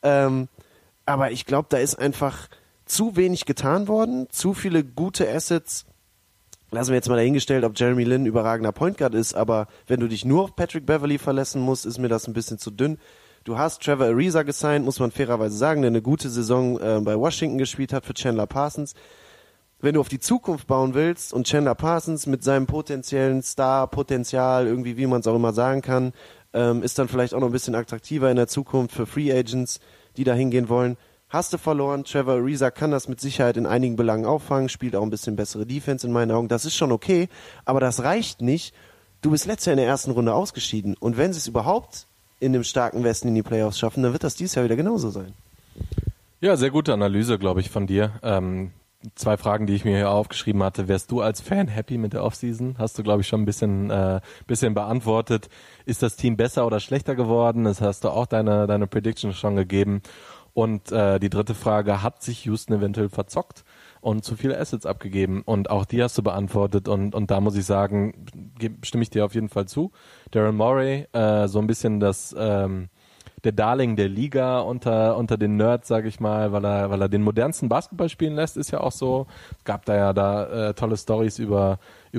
Speaker 4: Aber ich glaube, da ist einfach zu wenig getan worden. Zu viele gute Assets. Lassen wir jetzt mal dahingestellt, ob Jeremy Lin überragender Point Guard ist. Aber wenn du dich nur auf Patrick Beverley verlassen musst, ist mir das ein bisschen zu dünn. Du hast Trevor Ariza gesigned, muss man fairerweise sagen, der eine gute Saison bei Washington gespielt hat für Chandler Parsons. Wenn du auf die Zukunft bauen willst und Chandler Parsons mit seinem potenziellen Star-Potenzial, irgendwie wie man es auch immer sagen kann, ist dann vielleicht auch noch ein bisschen attraktiver in der Zukunft für Free Agents, die da hingehen wollen. Hast du verloren, Trevor Ariza kann das mit Sicherheit in einigen Belangen auffangen, spielt auch ein bisschen bessere Defense in meinen Augen. Das ist schon okay, aber das reicht nicht. Du bist letztes Jahr in der ersten Runde ausgeschieden. Und wenn sie es überhaupt in dem starken Westen in die Playoffs schaffen, dann wird das dieses Jahr wieder genauso sein.
Speaker 5: Ja, sehr gute Analyse, glaube ich, von dir. 2 Fragen, die ich mir hier aufgeschrieben hatte. Wärst du als Fan happy mit der Offseason? Hast du, glaube ich, schon ein bisschen beantwortet. Ist das Team besser oder schlechter geworden? Das hast du auch deine Prediction schon gegeben. Und die dritte Frage, hat sich Houston eventuell verzockt und zu viele Assets abgegeben? Und auch die hast du beantwortet. Und da muss ich sagen, stimme ich dir auf jeden Fall zu. Daryl Morey, so ein bisschen der Darling der Liga unter den Nerds, sage ich mal, weil er den modernsten Basketball spielen lässt, ist ja auch so. Es gab da tolle Stories über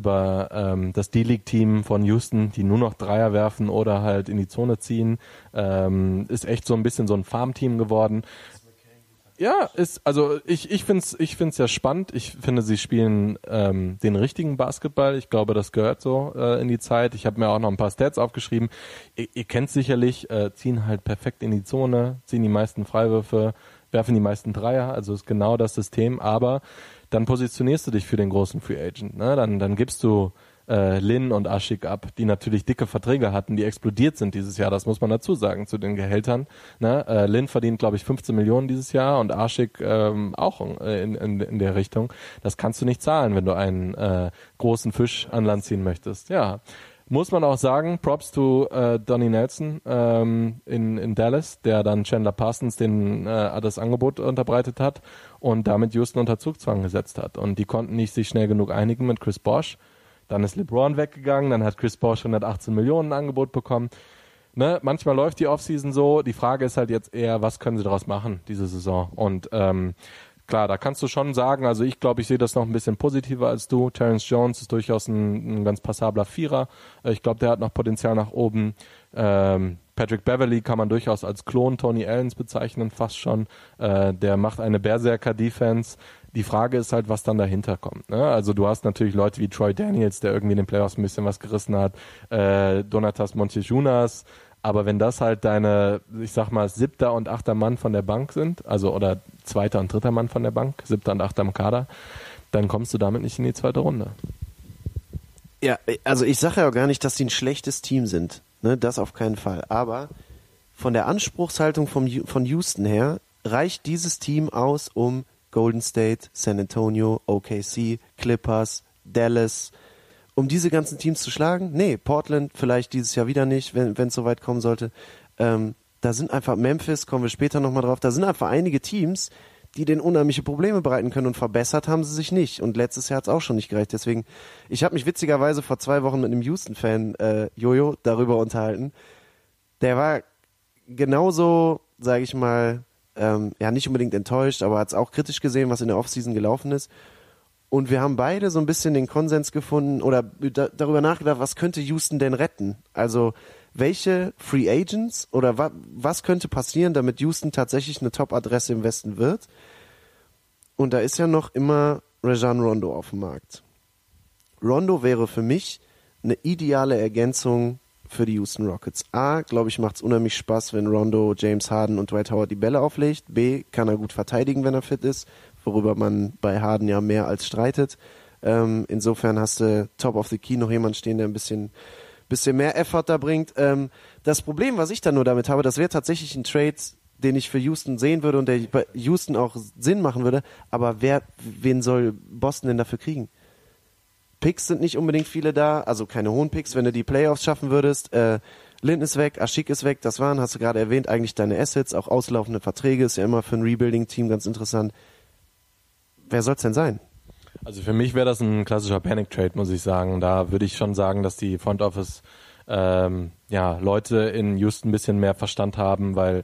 Speaker 5: das D-League-Team von Houston, die nur noch Dreier werfen oder halt in die Zone ziehen. Ist echt so ein bisschen so ein Farmteam geworden. Ja, ich find's ja spannend. Ich finde, sie spielen den richtigen Basketball. Ich glaube, das gehört so in die Zeit. Ich habe mir auch noch ein paar Stats aufgeschrieben. Ihr kennt sicherlich, ziehen halt perfekt in die Zone, ziehen die meisten Freiwürfe, werfen die meisten Dreier. Also ist genau das System. Aber dann positionierst du dich für den großen Free Agent. Ne? Dann gibst du Lin und Ashik ab, die natürlich dicke Verträge hatten, die explodiert sind dieses Jahr, das muss man dazu sagen, zu den Gehältern. Ne? Lin verdient, glaube ich, 15 Millionen dieses Jahr und Ashik auch in der Richtung. Das kannst du nicht zahlen, wenn du einen großen Fisch an Land ziehen möchtest. Ja, muss man auch sagen, Props to Donnie Nelson in Dallas, der dann Chandler Parsons das Angebot unterbreitet hat und damit Houston unter Zugzwang gesetzt hat. Und die konnten nicht sich schnell genug einigen mit Chris Bosh. Dann ist LeBron weggegangen, dann hat Chris Bosh 118 Millionen Angebot bekommen. Ne? Manchmal läuft die Offseason so. Die Frage ist halt jetzt eher, was können sie daraus machen, diese Saison? Und klar, da kannst du schon sagen, also ich glaube, ich sehe das noch ein bisschen positiver als du. Terrence Jones ist durchaus ein ganz passabler Vierer. Ich glaube, der hat noch Potenzial nach oben. Patrick Beverley kann man durchaus als Klon Tony Allens bezeichnen, fast schon. Der macht eine Berserker-Defense. Die Frage ist halt, was dann dahinter kommt. Ne? Also du hast natürlich Leute wie Troy Daniels, der irgendwie in den Playoffs ein bisschen was gerissen hat, Donatas Motiejunas, aber wenn das halt deine, ich sag mal, 7. und 8. Mann von der Bank sind, also oder 2. und 3. Mann von der Bank, 7. und 8. im Kader, dann kommst du damit nicht in die zweite Runde.
Speaker 4: Ja, also ich sage ja auch gar nicht, dass die ein schlechtes Team sind. Ne? Das auf keinen Fall. Aber von der Anspruchshaltung von Houston her reicht dieses Team aus, um Golden State, San Antonio, OKC, Clippers, Dallas, um diese ganzen Teams zu schlagen? Nee, Portland vielleicht dieses Jahr wieder nicht, wenn es soweit kommen sollte. Da sind einfach Memphis, kommen wir später nochmal drauf, da sind einfach einige Teams, die denen unheimliche Probleme bereiten können und verbessert haben sie sich nicht. Und letztes Jahr hat es auch schon nicht gereicht. Deswegen, ich habe mich witzigerweise vor 2 Wochen mit einem Houston-Fan, Jojo, darüber unterhalten. Der war genauso, sage ich mal, nicht unbedingt enttäuscht, aber hat es auch kritisch gesehen, was in der Offseason gelaufen ist. Und wir haben beide so ein bisschen den Konsens gefunden oder darüber nachgedacht, was könnte Houston denn retten? Also welche Free Agents oder was könnte passieren, damit Houston tatsächlich eine Top-Adresse im Westen wird? Und da ist ja noch immer Rajon Rondo auf dem Markt. Rondo wäre für mich eine ideale Ergänzung für die Houston Rockets. A, glaube ich, macht es unheimlich Spaß, wenn Rondo, James Harden und Dwight Howard die Bälle auflegt. B, kann er gut verteidigen, wenn er fit ist, worüber man bei Harden ja mehr als streitet. Insofern hast du top of the key noch jemand stehen, der ein bisschen mehr Effort da bringt. Das Problem, was ich dann nur damit habe, das wäre tatsächlich ein Trade, den ich für Houston sehen würde und der bei Houston auch Sinn machen würde. Aber wen soll Boston denn dafür kriegen? Picks sind nicht unbedingt viele da, also keine hohen Picks, wenn du die Playoffs schaffen würdest. Lin ist weg, Ashik ist weg, das waren, hast du gerade erwähnt, eigentlich deine Assets, auch auslaufende Verträge, ist ja immer für ein Rebuilding-Team ganz interessant. Wer soll's denn sein?
Speaker 5: Also für mich wäre das ein klassischer Panic-Trade, muss ich sagen. Da würde ich schon sagen, dass die Front Office Leute in Houston ein bisschen mehr Verstand haben, weil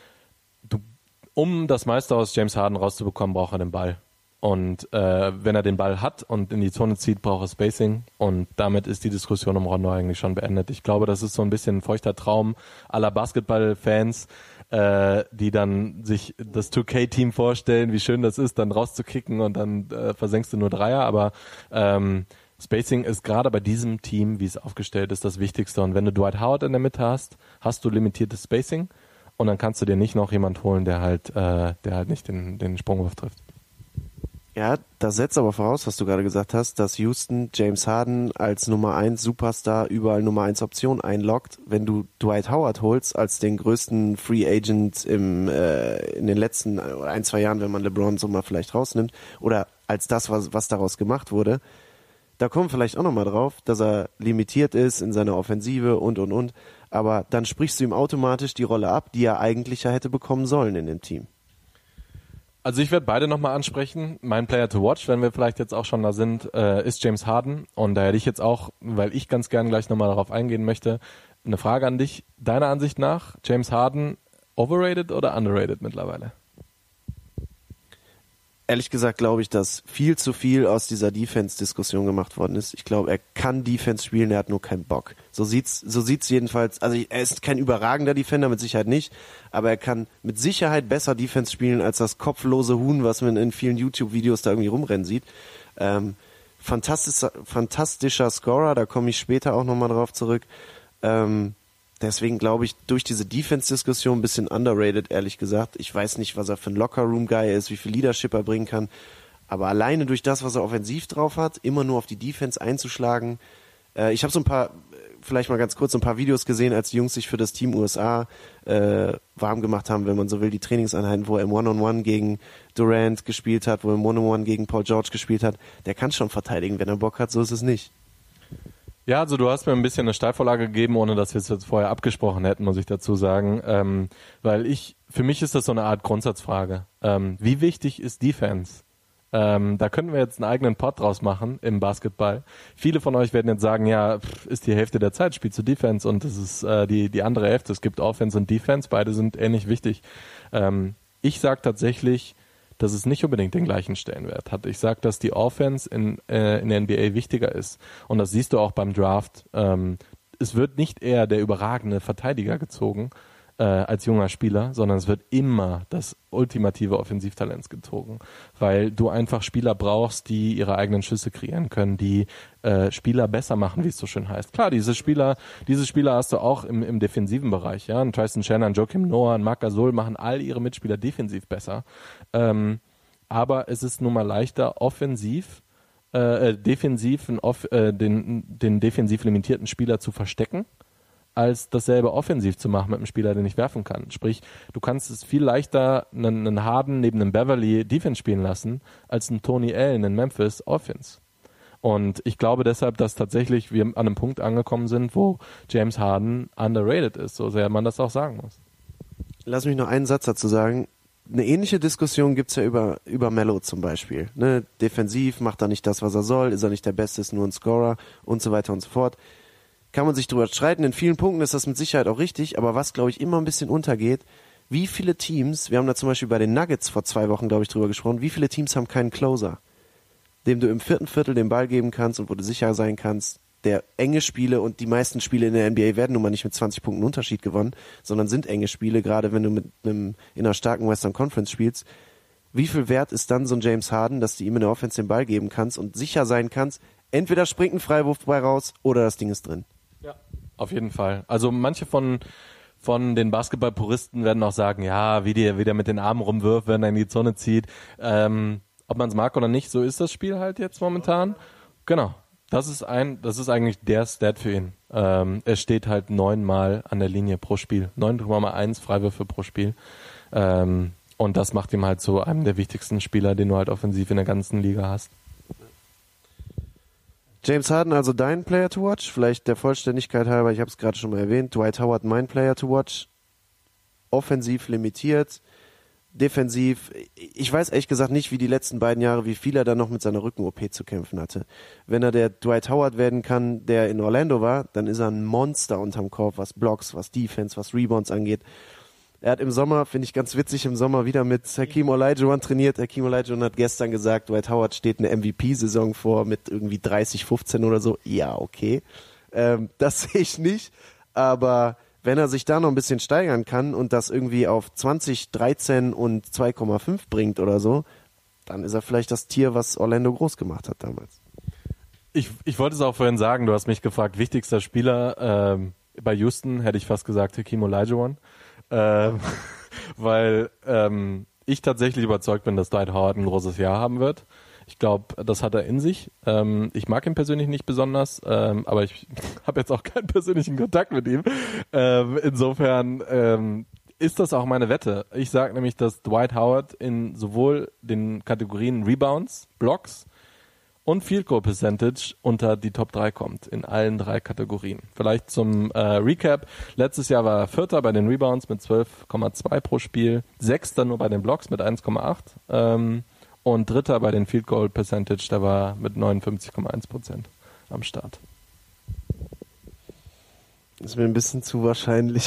Speaker 5: um das meiste aus James Harden rauszubekommen, braucht er den Ball. Und wenn er den Ball hat und in die Zone zieht, braucht er Spacing. Und damit ist die Diskussion um Rondo eigentlich schon beendet. Ich glaube, das ist so ein bisschen ein feuchter Traum aller Basketball-Fans, die dann sich das 2K-Team vorstellen, wie schön das ist, dann rauszukicken und dann versenkst du nur Dreier. Aber Spacing ist gerade bei diesem Team, wie es aufgestellt ist, das Wichtigste. Und wenn du Dwight Howard in der Mitte hast, hast du limitiertes Spacing und dann kannst du dir nicht noch jemand holen, der halt nicht den Sprungwurf trifft.
Speaker 4: Ja, das setzt aber voraus, was du gerade gesagt hast, dass Houston James Harden als Nummer 1 Superstar überall Nummer 1 Option einloggt. Wenn du Dwight Howard holst als den größten Free Agent in den letzten 1-2 Jahren, wenn man LeBron so mal vielleicht rausnimmt, oder als das, was daraus gemacht wurde, da kommen wir vielleicht auch nochmal drauf, dass er limitiert ist in seiner Offensive und. Aber dann sprichst du ihm automatisch die Rolle ab, die er eigentlich ja hätte bekommen sollen in dem Team.
Speaker 5: Also ich werde beide nochmal ansprechen. Mein Player to watch, wenn wir vielleicht jetzt auch schon da sind, ist James Harden. Und da hätte ich jetzt auch, weil ich ganz gern gleich nochmal darauf eingehen möchte, eine Frage an dich. Deiner Ansicht nach, James Harden overrated oder underrated mittlerweile?
Speaker 4: Ehrlich gesagt glaube ich, dass viel zu viel aus dieser Defense-Diskussion gemacht worden ist. Ich glaube, er kann Defense spielen, er hat nur keinen Bock. So sieht's jedenfalls, also er ist kein überragender Defender, mit Sicherheit nicht, aber er kann mit Sicherheit besser Defense spielen als das kopflose Huhn, was man in vielen YouTube-Videos da irgendwie rumrennen sieht. Fantastischer Scorer, da komme ich später auch nochmal drauf zurück. Deswegen glaube ich, durch diese Defense-Diskussion ein bisschen underrated, ehrlich gesagt. Ich weiß nicht, was er für ein Locker-Room-Guy ist, wie viel Leadership er bringen kann. Aber alleine durch das, was er offensiv drauf hat, immer nur auf die Defense einzuschlagen. Ich habe vielleicht mal ganz kurz, so ein paar Videos gesehen, als die Jungs sich für das Team USA warm gemacht haben, wenn man so will, die Trainingseinheiten, wo er im One-on-One gegen Durant gespielt hat, wo er im One-on-One gegen Paul George gespielt hat. Der kann schon verteidigen, wenn er Bock hat, so ist es nicht.
Speaker 5: Ja, also du hast mir ein bisschen eine Steilvorlage gegeben, ohne dass wir es jetzt vorher abgesprochen hätten, muss ich dazu sagen. Weil für mich ist das so eine Art Grundsatzfrage. Wie wichtig ist Defense? Da könnten wir jetzt einen eigenen Pod draus machen im Basketball. Viele von euch werden jetzt sagen, ja, ist die Hälfte der Zeit, spielst du Defense und das ist die andere Hälfte. Es gibt Offense und Defense, beide sind ähnlich wichtig. Ich sage tatsächlich, dass es nicht unbedingt den gleichen Stellenwert hat. Ich sage, dass die Offense in der NBA wichtiger ist. Und das siehst du auch beim Draft. es wird nicht eher der überragende Verteidiger gezogen als junger Spieler, sondern es wird immer das ultimative Offensivtalent gezogen, weil du einfach Spieler brauchst, die ihre eigenen Schüsse kreieren können, die Spieler besser machen, wie es so schön heißt. Klar, diese Spieler hast du auch im defensiven Bereich, ja, ein Tyson Chandler, ein Joakim Noah, ein Marc Gasol machen all ihre Mitspieler defensiv besser, aber es ist nun mal leichter, defensiv den defensiv limitierten Spieler zu verstecken, als dasselbe offensiv zu machen mit einem Spieler, der nicht werfen kann. Sprich, du kannst es viel leichter einen Harden neben einem Beverly Defense spielen lassen, als einen Tony Allen in Memphis Offense. Und ich glaube deshalb, dass tatsächlich wir an einem Punkt angekommen sind, wo James Harden underrated ist, so sehr man das auch sagen muss.
Speaker 4: Lass mich noch einen Satz dazu sagen. Eine ähnliche Diskussion gibt's ja über Melo zum Beispiel. Ne? Defensiv macht er nicht das, was er soll, ist er nicht der Beste, ist nur ein Scorer und so weiter und so fort. Kann man sich drüber streiten. In vielen Punkten ist das mit Sicherheit auch richtig, aber was, glaube ich, immer ein bisschen untergeht, wie viele Teams, wir haben da zum Beispiel bei den Nuggets vor 2 Wochen, glaube ich, drüber gesprochen, wie viele Teams haben keinen Closer, dem du im 4. Viertel den Ball geben kannst und wo du sicher sein kannst, der enge Spiele, und die meisten Spiele in der NBA werden nun mal nicht mit 20 Punkten Unterschied gewonnen, sondern sind enge Spiele, gerade wenn du in einer starken Western Conference spielst. Wie viel wert ist dann so ein James Harden, dass du ihm in der Offense den Ball geben kannst und sicher sein kannst, entweder springt ein Freiwurf bei raus oder das Ding ist drin.
Speaker 5: Ja, auf jeden Fall. Also manche von den Basketballpuristen werden auch sagen, ja, wie der mit den Armen rumwirft, wenn er in die Zone zieht. Ob man es mag oder nicht, so ist das Spiel halt jetzt momentan. Genau. Das ist eigentlich der Stat für ihn. Er steht halt 9-mal an der Linie pro Spiel. 9,1 Freiwürfe pro Spiel. Und das macht ihm halt zu einem der wichtigsten Spieler, den du halt offensiv in der ganzen Liga hast.
Speaker 4: James Harden, also dein Player to watch, vielleicht der Vollständigkeit halber, ich habe es gerade schon mal erwähnt, Dwight Howard, mein Player to watch, offensiv limitiert, defensiv, ich weiß ehrlich gesagt nicht, wie die letzten beiden Jahre, wie viel er da noch mit seiner Rücken-OP zu kämpfen hatte. Wenn er der Dwight Howard werden kann, der in Orlando war, dann ist er ein Monster unterm Korb, was Blocks, was Defense, was Rebounds angeht. Er hat im Sommer, finde ich ganz witzig, wieder mit Hakeem Olajuwon trainiert. Hakeem Olajuwon hat gestern gesagt, Dwight Howard steht eine MVP-Saison vor mit irgendwie 30-15 oder so. Ja, okay. Das sehe ich nicht. Aber wenn er sich da noch ein bisschen steigern kann und das irgendwie auf 20, 13 und 2,5 bringt oder so, dann ist er vielleicht das Tier, was Orlando groß gemacht hat damals.
Speaker 5: Ich wollte es auch vorhin sagen, du hast mich gefragt, wichtigster Spieler bei Houston, hätte ich fast gesagt, Hakeem Olajuwon. Weil ich tatsächlich überzeugt bin, dass Dwight Howard ein großes Jahr haben wird. Ich glaube, das hat er in sich. Ich mag ihn persönlich nicht besonders, aber ich habe jetzt auch keinen persönlichen Kontakt mit ihm. Insofern ist das auch meine Wette. Ich sage nämlich, dass Dwight Howard in sowohl den Kategorien Rebounds, Blocks und Field Goal Percentage unter die Top 3 kommt, in allen 3 Kategorien. Vielleicht zum Recap. Letztes Jahr war er Vierter bei den Rebounds mit 12,2 pro Spiel, Sechster nur bei den Blocks mit 1,8 und Dritter bei den Field Goal Percentage, der war mit 59,1% am Start.
Speaker 4: Das ist mir ein bisschen zu wahrscheinlich.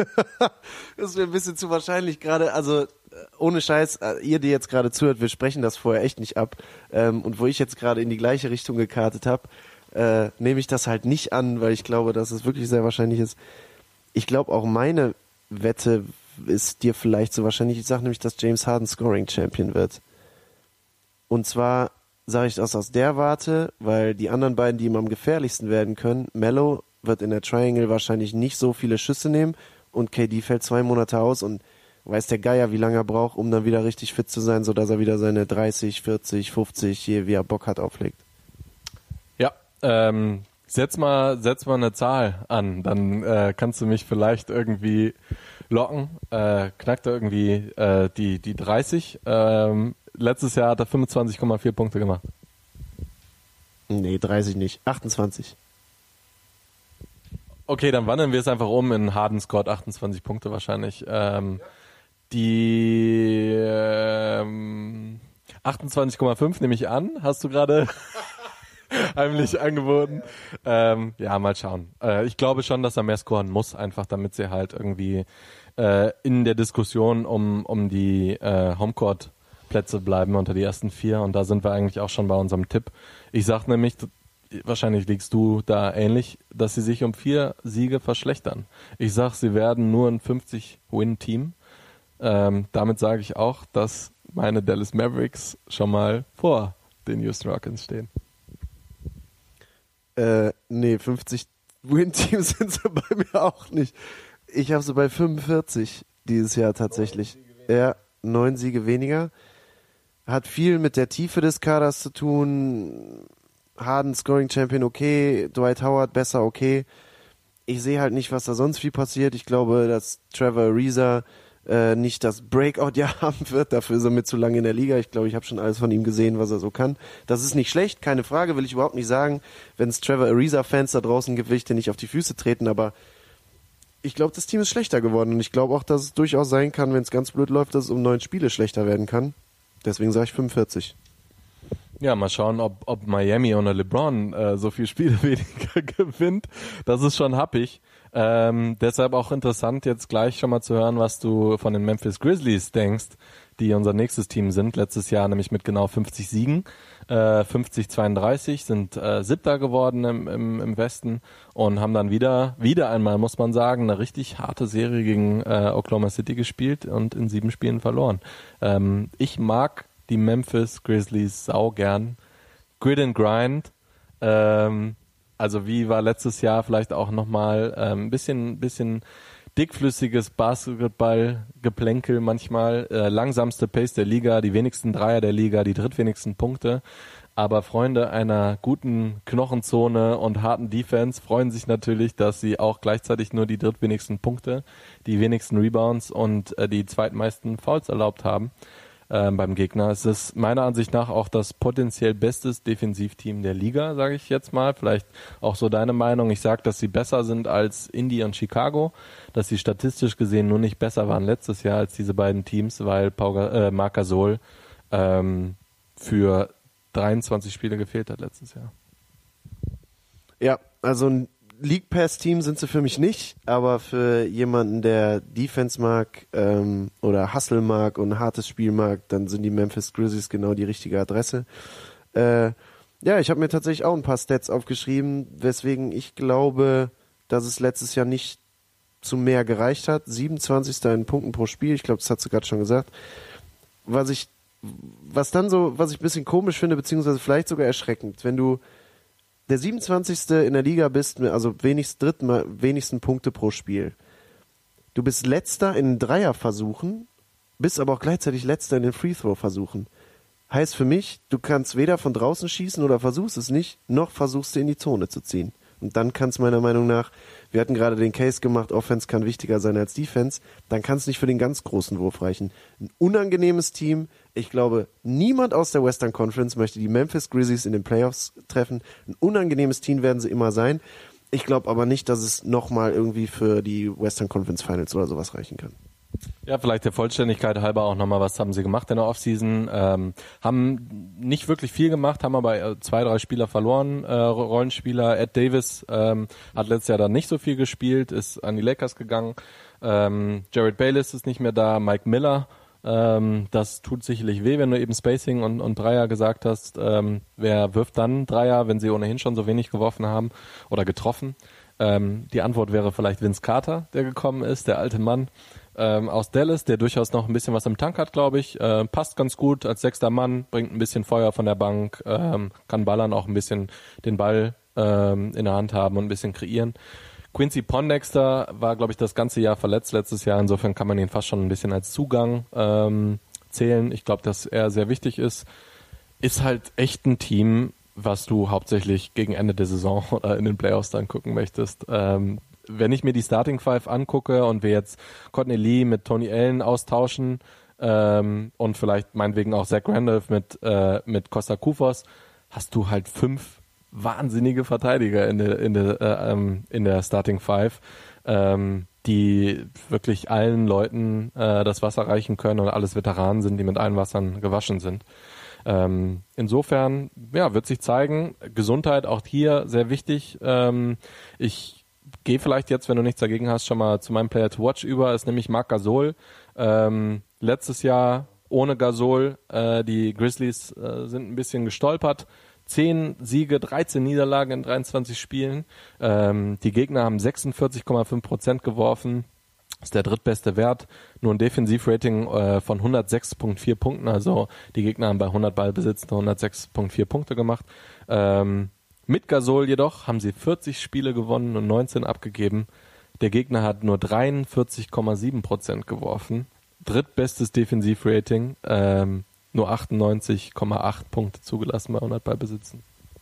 Speaker 4: Gerade, also ohne Scheiß, ihr, die jetzt gerade zuhört, wir sprechen das vorher echt nicht ab. Und wo ich jetzt gerade in die gleiche Richtung gekartet habe, nehme ich das halt nicht an, weil ich glaube, dass es wirklich sehr wahrscheinlich ist. Ich glaube, auch meine Wette ist dir vielleicht so wahrscheinlich. Ich sage nämlich, dass James Harden Scoring Champion wird. Und zwar sage ich das aus der Warte, weil die anderen beiden, die ihm am gefährlichsten werden können, Melo wird in der Triangle wahrscheinlich nicht so viele Schüsse nehmen und KD fällt 2 Monate aus und weiß der Geier, wie lange er braucht, um dann wieder richtig fit zu sein, sodass er wieder seine 30, 40, 50, je wie er Bock hat, auflegt.
Speaker 5: Ja, setz mal eine Zahl an, dann kannst du mich vielleicht irgendwie locken. Knackt er irgendwie die 30. Letztes Jahr hat er 25,4 Punkte gemacht.
Speaker 4: Nee, 30 nicht. 28.
Speaker 5: Okay, dann wandeln wir es einfach um in Harden scored 28 Punkte wahrscheinlich. Die 28,5 nehme ich an, hast du gerade heimlich angeboten. Ja, mal schauen. Ich glaube schon, dass er mehr scoren muss, einfach damit sie halt irgendwie in der Diskussion um die Homecourt-Plätze bleiben unter die ersten 4. Und da sind wir eigentlich auch schon bei unserem Tipp. Ich sag nämlich, wahrscheinlich liegst du da ähnlich, dass sie sich um 4 Siege verschlechtern. Ich sag, sie werden nur ein 50-Win-Team. Damit sage ich auch, dass meine Dallas Mavericks schon mal vor den Houston Rockets stehen.
Speaker 4: Nee, 50 Win-Teams sind sie bei mir auch nicht. Ich habe sie bei 45 dieses Jahr tatsächlich. 9 Siege weniger. Hat viel mit der Tiefe des Kaders zu tun. Harden Scoring Champion okay, Dwight Howard besser okay. Ich sehe halt nicht, was da sonst viel passiert. Ich glaube, dass Trevor Ariza nicht das Breakout-Jahr haben wird. Dafür ist er mit zu lange in der Liga. Ich glaube, ich habe schon alles von ihm gesehen, was er so kann. Das ist nicht schlecht, keine Frage, will ich überhaupt nicht sagen. Wenn es Trevor Ariza-Fans da draußen gibt, will ich dir nicht auf die Füße treten, aber ich glaube, das Team ist schlechter geworden und ich glaube auch, dass es durchaus sein kann, wenn es ganz blöd läuft, dass es um 9 Spiele schlechter werden kann. Deswegen sage ich 45.
Speaker 5: Ja, mal schauen, ob Miami ohne LeBron so viele Spiele weniger gewinnt. Das ist schon happig. Deshalb auch interessant, jetzt gleich schon mal zu hören, was du von den Memphis Grizzlies denkst, die unser nächstes Team sind. Letztes Jahr nämlich mit genau 50 Siegen. 50-32 sind 7. geworden im Westen und haben dann wieder einmal, muss man sagen, eine richtig harte Serie gegen Oklahoma City gespielt und in 7 Spielen verloren. Ich mag die Memphis Grizzlies sau gern. Grit and Grind. Also wie war letztes Jahr vielleicht auch nochmal ein bisschen dickflüssiges Basketball-Geplänkel manchmal. Langsamste Pace der Liga, die wenigsten Dreier der Liga, die drittwenigsten Punkte. Aber Freunde einer guten Knochenzone und harten Defense freuen sich natürlich, dass sie auch gleichzeitig nur die drittwenigsten Punkte, die wenigsten Rebounds und die zweitmeisten Fouls erlaubt haben. Beim Gegner. Es ist meiner Ansicht nach auch das potenziell bestes Defensivteam der Liga, sage ich jetzt mal. Vielleicht auch so deine Meinung. Ich sage, dass sie besser sind als Indy und Chicago, dass sie statistisch gesehen nur nicht besser waren letztes Jahr als diese beiden Teams, weil Marc Gasol für 23 Spiele gefehlt hat letztes Jahr.
Speaker 4: Ja, also ein League Pass Team sind sie für mich nicht, aber für jemanden, der Defense mag oder Hustle mag und ein hartes Spiel mag, dann sind die Memphis Grizzlies genau die richtige Adresse. Ja, ich habe mir tatsächlich auch ein paar Stats aufgeschrieben, weswegen ich glaube, dass es letztes Jahr nicht zu mehr gereicht hat. 27. in Punkten pro Spiel, ich glaube, das hat sie gerade schon gesagt. Was ich ein bisschen komisch finde, beziehungsweise vielleicht sogar erschreckend, wenn du der 27. in der Liga bist, also wenigsten Punkte pro Spiel. Du bist Letzter in den Dreierversuchen, bist aber auch gleichzeitig Letzter in den Free-Throw-Versuchen. Heißt für mich, du kannst weder von draußen schießen oder versuchst es nicht, noch versuchst du in die Zone zu ziehen. Und dann kann es meiner Meinung nach, wir hatten gerade den Case gemacht, Offense kann wichtiger sein als Defense, dann kann es nicht für den ganz großen Wurf reichen. Ein unangenehmes Team, ich glaube, niemand aus der Western Conference möchte die Memphis Grizzlies in den Playoffs treffen. Ein unangenehmes Team werden sie immer sein. Ich glaube aber nicht, dass es nochmal irgendwie für die Western Conference Finals oder sowas reichen kann.
Speaker 5: Ja, vielleicht der Vollständigkeit halber auch nochmal, was haben sie gemacht in der Offseason? Haben nicht wirklich viel gemacht, haben aber 2, 3 Spieler verloren, Rollenspieler. Ed Davis hat letztes Jahr dann nicht so viel gespielt, ist an die Lakers gegangen. Jared Bayless ist nicht mehr da, Mike Miller. Das tut sicherlich weh, wenn du eben Spacing und Dreier gesagt hast. Wer wirft dann Dreier, wenn sie ohnehin schon so wenig geworfen haben oder getroffen? Die Antwort wäre vielleicht Vince Carter, der gekommen ist, der alte Mann aus Dallas, der durchaus noch ein bisschen was im Tank hat, glaube ich. Passt ganz gut als 6. Mann, bringt ein bisschen Feuer von der Bank, kann ballern, auch ein bisschen den Ball in der Hand haben und ein bisschen kreieren. Quincy Pondexter war, glaube ich, das ganze Jahr verletzt letztes Jahr. Insofern kann man ihn fast schon ein bisschen als Zugang zählen. Ich glaube, dass er sehr wichtig ist. Ist halt echt ein Team, was du hauptsächlich gegen Ende der Saison oder in den Playoffs dann gucken möchtest. Wenn ich mir die Starting Five angucke und wir jetzt Courtney Lee mit Tony Allen austauschen und vielleicht meinetwegen auch Zach Randolph mit Costa Koufos, hast du halt 5 wahnsinnige Verteidiger in der Starting Five, die wirklich allen Leuten das Wasser reichen können und alles Veteranen sind, die mit allen Wassern gewaschen sind. Insofern, ja, wird sich zeigen. Gesundheit auch hier sehr wichtig. Ich gehe vielleicht jetzt, wenn du nichts dagegen hast, schon mal zu meinem Player to Watch über, ist nämlich Marc Gasol. Letztes Jahr ohne Gasol, die Grizzlies sind ein bisschen gestolpert. 10 Siege, 13 Niederlagen in 23 Spielen. Die Gegner haben 46,5% geworfen. Das ist der drittbeste Wert. Nur ein Defensivrating von 106,4 Punkten. Also die Gegner haben bei 100 Ballbesitz 106,4 Punkte gemacht. Mit Gasol jedoch haben sie 40 Spiele gewonnen und 19 abgegeben. Der Gegner hat nur 43,7% geworfen. Drittbestes Defensivrating. Nur 98,8 Punkte zugelassen bei 100 Ballbesitzen.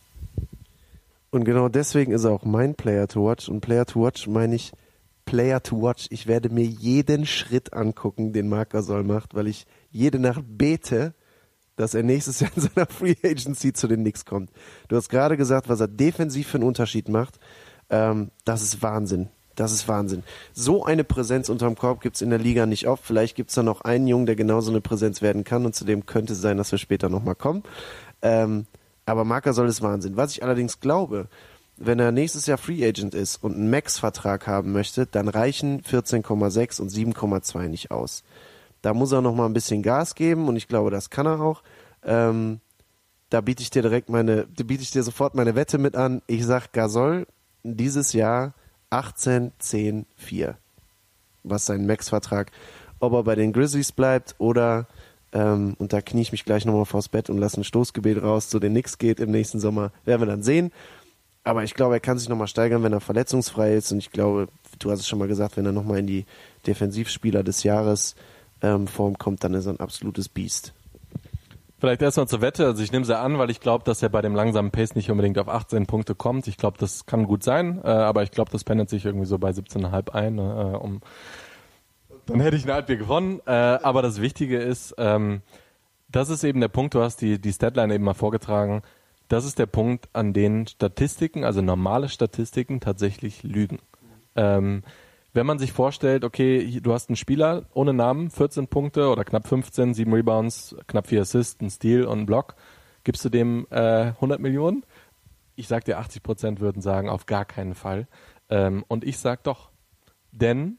Speaker 4: Und genau deswegen ist er auch mein Player to Watch. Und Player to Watch meine ich Player to Watch. Ich werde mir jeden Schritt angucken, den Marc Gasol macht, weil ich jede Nacht bete, dass er nächstes Jahr in seiner Free Agency zu den Knicks kommt. Du hast gerade gesagt, was er defensiv für einen Unterschied macht. Das ist Wahnsinn. Das ist Wahnsinn. So eine Präsenz unterm Korb gibt es in der Liga nicht oft. Vielleicht gibt es da noch einen Jungen, der genauso eine Präsenz werden kann und zu dem könnte es sein, dass wir später nochmal kommen. Aber Marc Gasol ist Wahnsinn. Was ich allerdings glaube, wenn er nächstes Jahr Free Agent ist und einen Max-Vertrag haben möchte, dann reichen 14,6 und 7,2 nicht aus. Da muss er nochmal ein bisschen Gas geben und ich glaube, das kann er auch. Da biete ich dir sofort meine Wette mit an. Ich sag Gasol dieses Jahr 18, 10, 4. Was sein Max-Vertrag, ob er bei den Grizzlies bleibt oder, und da knie ich mich gleich nochmal vors Bett und lasse ein Stoßgebet raus, zu den Knicks geht im nächsten Sommer, werden wir dann sehen. Aber ich glaube, er kann sich nochmal steigern, wenn er verletzungsfrei ist und ich glaube, du hast es schon mal gesagt, wenn er nochmal in die Defensivspieler des Jahres Form kommt, dann ist er ein absolutes Biest.
Speaker 5: Vielleicht erstmal zur Wette. Also ich nehme sie an, weil ich glaube, dass er bei dem langsamen Pace nicht unbedingt auf 18 Punkte kommt. Ich glaube, das kann gut sein, aber ich glaube, das pendelt sich irgendwie so bei 17,5 ein. Dann hätte ich ein Altbier gewonnen. Aber das Wichtige ist, das ist eben der Punkt, du hast die Statline eben mal vorgetragen, das ist der Punkt, an den Statistiken, also normale Statistiken, tatsächlich lügen. Wenn man sich vorstellt, okay, du hast einen Spieler ohne Namen, 14 Punkte oder knapp 15, 7 Rebounds, knapp 4 Assists, ein Steal und ein Block, gibst du dem 100 Millionen? Ich sag dir, 80% würden sagen, auf gar keinen Fall. Und ich sag doch. Denn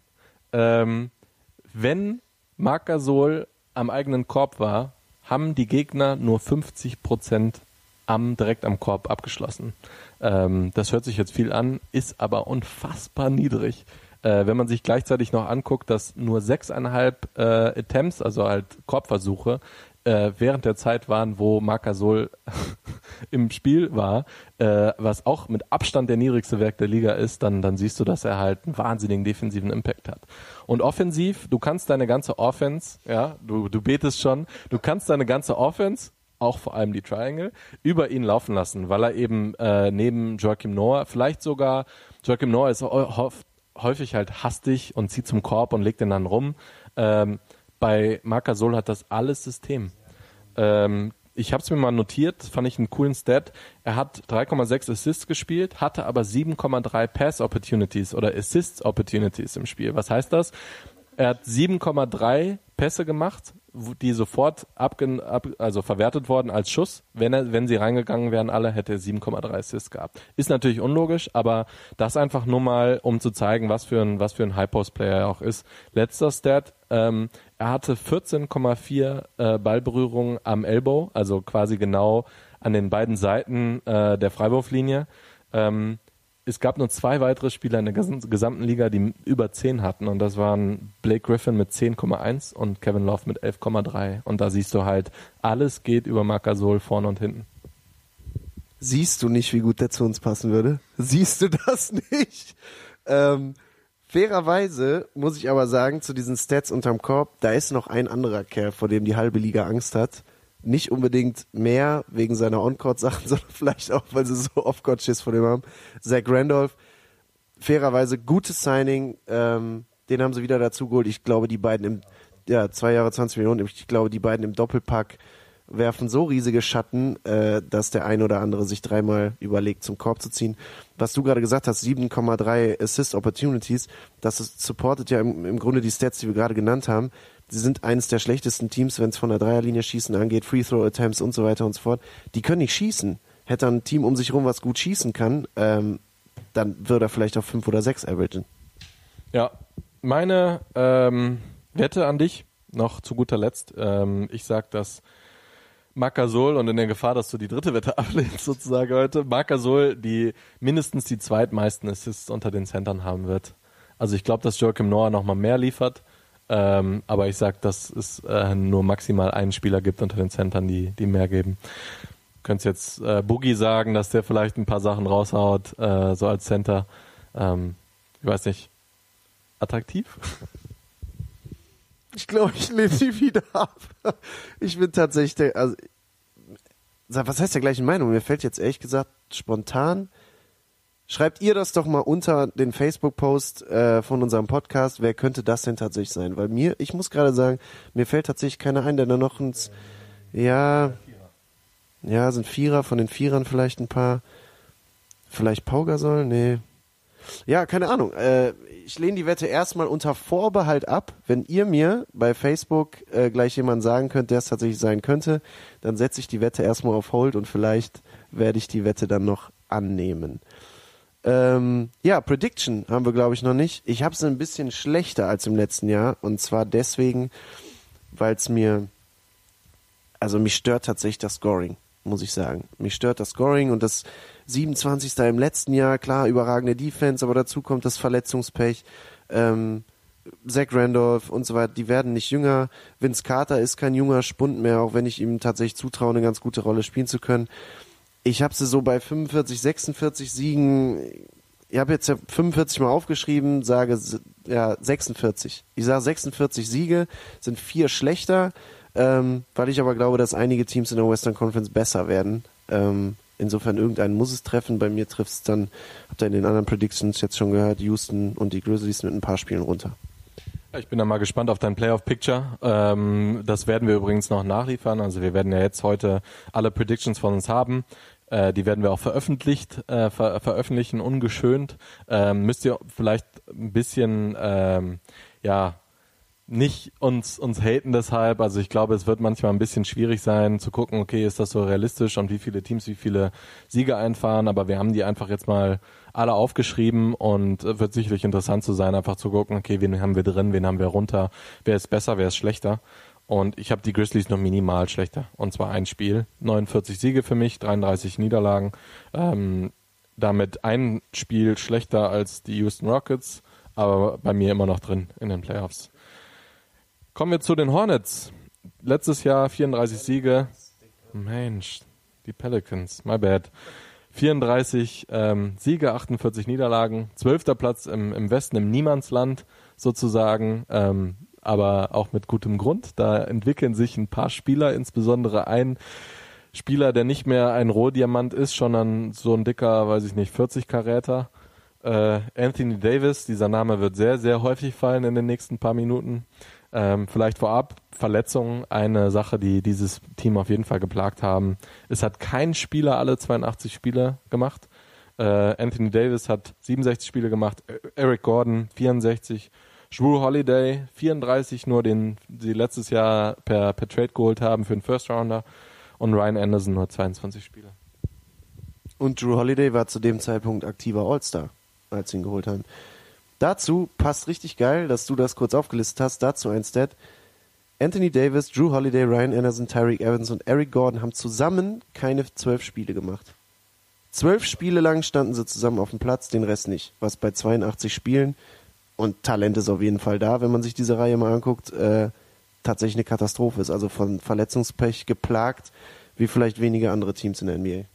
Speaker 5: wenn Marc Gasol am eigenen Korb war, haben die Gegner nur 50% direkt am Korb abgeschlossen. Das hört sich jetzt viel an, ist aber unfassbar niedrig. Wenn man sich gleichzeitig noch anguckt, dass nur 6,5 Attempts, also halt Korbversuche, während der Zeit waren, wo Marc Gasol im Spiel war, was auch mit Abstand der niedrigste Wert der Liga ist, dann siehst du, dass er halt einen wahnsinnigen defensiven Impact hat. Und offensiv, du kannst deine ganze Offense, ja, du betest schon, du kannst deine ganze Offense, auch vor allem die Triangle, über ihn laufen lassen, weil er eben neben Joakim Noah, vielleicht sogar, Joakim Noah ist häufig halt hastig und zieht zum Korb und legt den dann rum. Bei Marc Gasol hat das alles System. Ich habe es mir mal notiert, fand ich einen coolen Stat. Er hat 3,6 Assists gespielt, hatte aber 7,3 Pass Opportunities oder Assists Opportunities im Spiel. Was heißt das? Er hat 7,3 Pässe gemacht, die sofort also verwertet wurden als Schuss. Wenn sie reingegangen wären, alle, hätte er 7,3 Assists gehabt. Ist natürlich unlogisch, aber das einfach nur mal, um zu zeigen, was für ein High-Post-Player er auch ist. Letzter Stat, er hatte 14,4 Ballberührungen am Elbow, also quasi genau an den beiden Seiten der Freiwurflinie. Es gab nur 2 weitere Spieler in der gesamten Liga, die über 10 hatten und das waren Blake Griffin mit 10,1 und Kevin Love mit 11,3 und da siehst du halt, alles geht über Marc Gasol vorne und hinten.
Speaker 4: Siehst du nicht, wie gut der zu uns passen würde? Siehst du das nicht? Fairerweise muss ich aber sagen, zu diesen Stats unterm Korb, da ist noch ein anderer Kerl, vor dem die halbe Liga Angst hat. Nicht unbedingt mehr wegen seiner On-Court-Sachen, sondern vielleicht auch, weil sie so Off-Court-Schiss vor dem haben. Zach Randolph, fairerweise gutes Signing, den haben sie wieder dazu geholt. Ich glaube, die beiden 2 Jahre 20 Millionen, ich glaube, die beiden im Doppelpack werfen so riesige Schatten, dass der ein oder andere sich 3-mal überlegt, zum Korb zu ziehen. Was du gerade gesagt hast, 7,3 Assist Opportunities, das supportet ja im Grunde die Stats, die wir gerade genannt haben. Sie sind eines der schlechtesten Teams, wenn es von der Dreierlinie schießen angeht, Free-Throw-Attempts und so weiter und so fort. Die können nicht schießen. Hätte ein Team um sich rum, was gut schießen kann, dann würde er vielleicht auf 5 oder 6 averagen.
Speaker 5: Ja, meine Wette an dich, noch zu guter Letzt. Ich sag, dass Marc Gasol, und in der Gefahr, dass du die dritte Wette ablehnst sozusagen heute, Marc Gasol, die mindestens die zweitmeisten Assists unter den Centern haben wird. Also ich glaube, dass Joakim Noah nochmal mehr liefert, aber ich sag, dass es nur maximal einen Spieler gibt unter den Centern, die mehr geben. Du könntest jetzt Boogie sagen, dass der vielleicht ein paar Sachen raushaut, so als Center. Ich weiß nicht, attraktiv?
Speaker 4: Ich glaube, ich lehne sie wieder ab. Ich bin tatsächlich, was heißt der gleichen Meinung? Mir fällt jetzt ehrlich gesagt spontan. Schreibt ihr das doch mal unter den Facebook-Post von unserem Podcast. Wer könnte das denn tatsächlich sein? Weil ich muss gerade sagen, mir fällt tatsächlich keiner ein, der da noch sind Vierer, von den Vierern vielleicht ein paar. Vielleicht Pau Gasol? Nee. Ja, keine Ahnung. Ich lehne die Wette erstmal unter Vorbehalt ab. Wenn ihr mir bei Facebook gleich jemanden sagen könnt, der es tatsächlich sein könnte, dann setze ich die Wette erstmal auf Hold und vielleicht werde ich die Wette dann noch annehmen. Prediction haben wir, glaube ich, noch nicht. Ich habe es ein bisschen schlechter als im letzten Jahr, und zwar deswegen, weil es mich stört tatsächlich das Scoring, muss ich sagen. Mich stört das Scoring und das 27. im letzten Jahr, klar, überragende Defense, aber dazu kommt das Verletzungspech. Zach Randolph und so weiter, die werden nicht jünger. Vince Carter ist kein junger Spund mehr, auch wenn ich ihm tatsächlich zutraue, eine ganz gute Rolle spielen zu können. Ich habe sie so bei 45, 46 Siegen, ich habe jetzt 45 mal aufgeschrieben, sage 46. Ich sage 46 Siege, sind 4 schlechter, weil ich aber glaube, dass einige Teams in der Western Conference besser werden. Insofern irgendeinen muss es treffen. Bei mir trifft es dann, habt ihr in den anderen Predictions jetzt schon gehört, Houston und die Grizzlies mit ein paar Spielen runter.
Speaker 5: Ich bin da mal gespannt auf dein Playoff-Picture. Das werden wir übrigens noch nachliefern. Also wir werden ja jetzt heute alle Predictions von uns haben. Die werden wir auch veröffentlichen, ungeschönt. Müsst ihr vielleicht ein bisschen, nicht uns haten deshalb. Also ich glaube, es wird manchmal ein bisschen schwierig sein zu gucken, okay, ist das so realistisch und wie viele Teams, wie viele Siege einfahren. Aber wir haben die einfach jetzt mal alle aufgeschrieben und wird sicherlich interessant zu sein, einfach zu gucken, okay, wen haben wir drin, wen haben wir runter, wer ist besser, wer ist schlechter. Und ich habe die Grizzlies noch minimal schlechter. Und zwar ein Spiel. 49 Siege für mich, 33 Niederlagen. Damit ein Spiel schlechter als die Houston Rockets, aber bei mir immer noch drin in den Playoffs. Kommen wir zu den Hornets. Letztes Jahr 34 Siege. Mensch, die Pelicans, my bad. 34 Siege, 48 Niederlagen. 12. Platz im Westen, im Niemandsland sozusagen. Aber auch mit gutem Grund. Da entwickeln sich ein paar Spieler, insbesondere ein Spieler, der nicht mehr ein Rohdiamant ist, sondern so ein dicker, 40 Karäter. Anthony Davis, dieser Name wird sehr, sehr häufig fallen in den nächsten paar Minuten. Vielleicht vorab, Verletzungen, eine Sache, die dieses Team auf jeden Fall geplagt haben. Es hat kein Spieler alle 82 Spiele gemacht. Anthony Davis hat 67 Spiele gemacht, Eric Gordon 64, Jrue Holiday 34, nur den sie letztes Jahr per Trade geholt haben für einen First Rounder, und Ryan Anderson nur 22 Spiele.
Speaker 4: Und Jrue Holiday war zu dem Zeitpunkt aktiver All-Star, als sie ihn geholt haben. Dazu passt richtig geil, dass du das kurz aufgelistet hast. Dazu ein Stat. Anthony Davis, Jrue Holiday, Ryan Anderson, Tyreke Evans und Eric Gordon haben zusammen keine 12 Spiele gemacht. 12 Spiele lang standen sie zusammen auf dem Platz, den Rest nicht. Was bei 82 Spielen, und Talent ist auf jeden Fall da, wenn man sich diese Reihe mal anguckt, tatsächlich eine Katastrophe ist. Also von Verletzungspech geplagt, wie vielleicht wenige andere Teams in der NBA.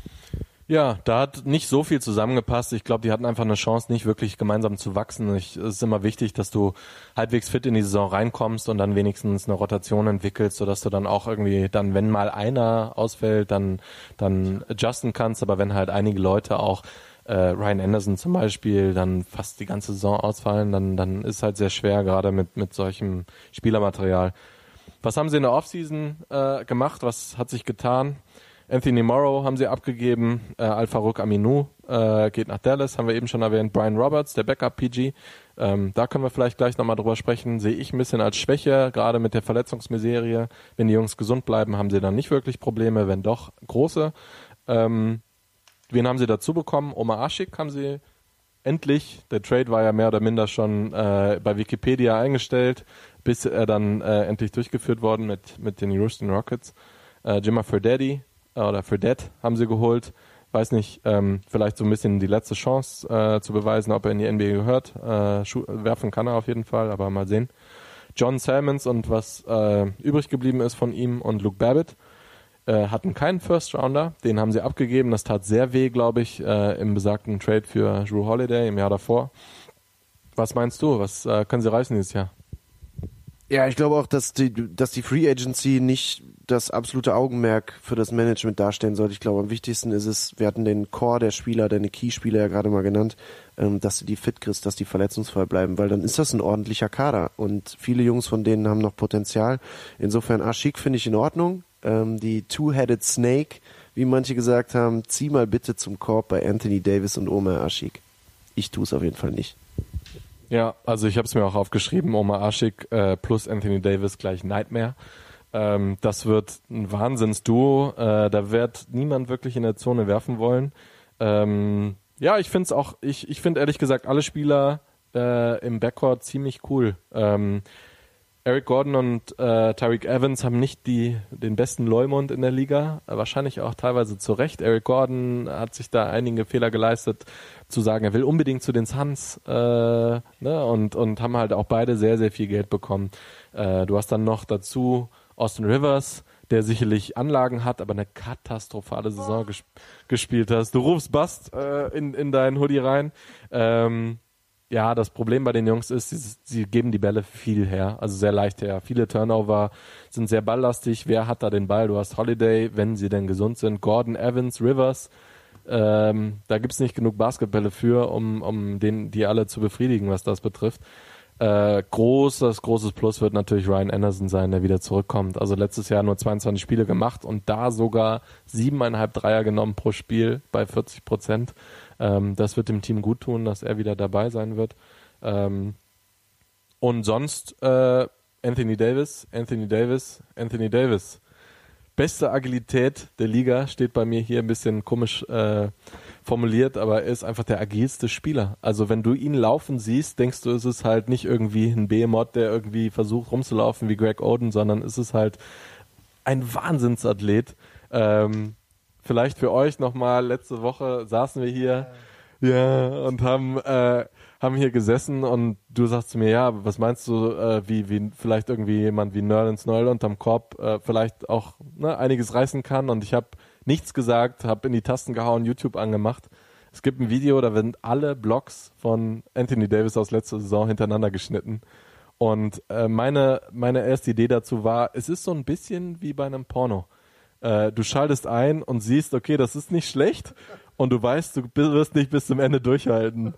Speaker 5: Ja, da hat nicht so viel zusammengepasst. Ich glaube, die hatten einfach eine Chance, nicht wirklich gemeinsam zu wachsen. Es ist immer wichtig, dass du halbwegs fit in die Saison reinkommst und dann wenigstens eine Rotation entwickelst, sodass du dann auch irgendwie dann, wenn mal einer ausfällt, dann adjusten kannst. Aber wenn halt einige Leute auch, Ryan Anderson zum Beispiel, dann fast die ganze Saison ausfallen, dann ist halt sehr schwer, gerade mit solchem Spielermaterial. Was haben sie in der Offseason gemacht? Was hat sich getan? Anthony Morrow haben sie abgegeben, Al-Farouq Aminu geht nach Dallas, haben wir eben schon erwähnt, Brian Roberts, der Backup-PG, da können wir vielleicht gleich nochmal drüber sprechen, sehe ich ein bisschen als Schwäche, gerade mit der Verletzungsmiserie. Wenn die Jungs gesund bleiben, haben sie dann nicht wirklich Probleme, wenn doch große. Wen haben sie dazu bekommen? Omar Ashik haben sie endlich, der Trade war ja mehr oder minder schon bei Wikipedia eingestellt, bis er dann endlich durchgeführt worden mit den Houston Rockets. Jimmer Fredette haben sie geholt. Weiß nicht, vielleicht so ein bisschen die letzte Chance zu beweisen, ob er in die NBA gehört. Werfen kann er auf jeden Fall, aber mal sehen. John Salmons und was übrig geblieben ist von ihm und Luke Babbitt hatten keinen First-Rounder. Den haben sie abgegeben. Das tat sehr weh, glaube ich, im besagten Trade für Jrue Holiday im Jahr davor. Was meinst du? Was können sie reißen dieses Jahr?
Speaker 4: Ja, ich glaube auch, dass die Free Agency nicht das absolute Augenmerk für das Management darstellen sollte. Ich glaube, am wichtigsten ist es, wir hatten den Core der Spieler, deine Key-Spieler ja gerade mal genannt, dass du die fit kriegst, dass die verletzungsfrei bleiben, weil dann ist das ein ordentlicher Kader und viele Jungs von denen haben noch Potenzial. Insofern Ashik finde ich in Ordnung. Die Two-Headed Snake, wie manche gesagt haben, zieh mal bitte zum Korb bei Anthony Davis und Omer Ashik. Ich tue es auf jeden Fall nicht.
Speaker 5: Ja, also ich habe es mir auch aufgeschrieben, Omer Ashik plus Anthony Davis gleich Nightmare. Das wird ein Wahnsinnsduo. Da wird niemand wirklich in der Zone werfen wollen. Ja, ich finde es auch, ich finde ehrlich gesagt alle Spieler im Backcourt ziemlich cool. Eric Gordon und Tyreke Evans haben nicht den besten Leumund in der Liga, wahrscheinlich auch teilweise zu Recht. Eric Gordon hat sich da einige Fehler geleistet, zu sagen, er will unbedingt zu den Suns ne? und haben halt auch beide sehr, sehr viel Geld bekommen. Du hast dann noch dazu Austin Rivers, der sicherlich Anlagen hat, aber eine katastrophale Saison gespielt hast. Du rufst Bast in deinen Hoodie rein. Ja, das Problem bei den Jungs ist, sie geben die Bälle viel her, also sehr leicht her. Viele Turnover, sind sehr balllastig. Wer hat da den Ball? Du hast Holiday, wenn sie denn gesund sind. Gordon, Evans, Rivers. Da gibt's nicht genug Basketbälle für, um die alle zu befriedigen, was das betrifft. Großes Plus wird natürlich Ryan Anderson sein, der wieder zurückkommt. Also letztes Jahr nur 22 Spiele gemacht und da sogar 7,5 Dreier genommen pro Spiel bei 40%. Das wird dem Team gut tun, dass er wieder dabei sein wird. Und sonst Anthony Davis. Beste Agilität der Liga, steht bei mir hier ein bisschen komisch formuliert, aber er ist einfach der agilste Spieler. Also wenn du ihn laufen siehst, denkst du, es ist halt nicht irgendwie ein Behemoth, der irgendwie versucht rumzulaufen wie Greg Oden, sondern es ist halt ein Wahnsinnsathlet. Vielleicht für euch nochmal, letzte Woche saßen wir hier und haben hier gesessen und du sagst zu mir, ja, was meinst du, wie vielleicht irgendwie jemand wie Nerlens Noel unterm Korb vielleicht auch einiges reißen kann, und ich habe nichts gesagt, habe in die Tasten gehauen, YouTube angemacht. Es gibt ein Video, da werden alle Blocks von Anthony Davis aus letzter Saison hintereinander geschnitten. Und meine erste Idee dazu war, es ist so ein bisschen wie bei einem Porno. Du schaltest ein und siehst, okay, das ist nicht schlecht, und du weißt, du wirst nicht bis zum Ende durchhalten.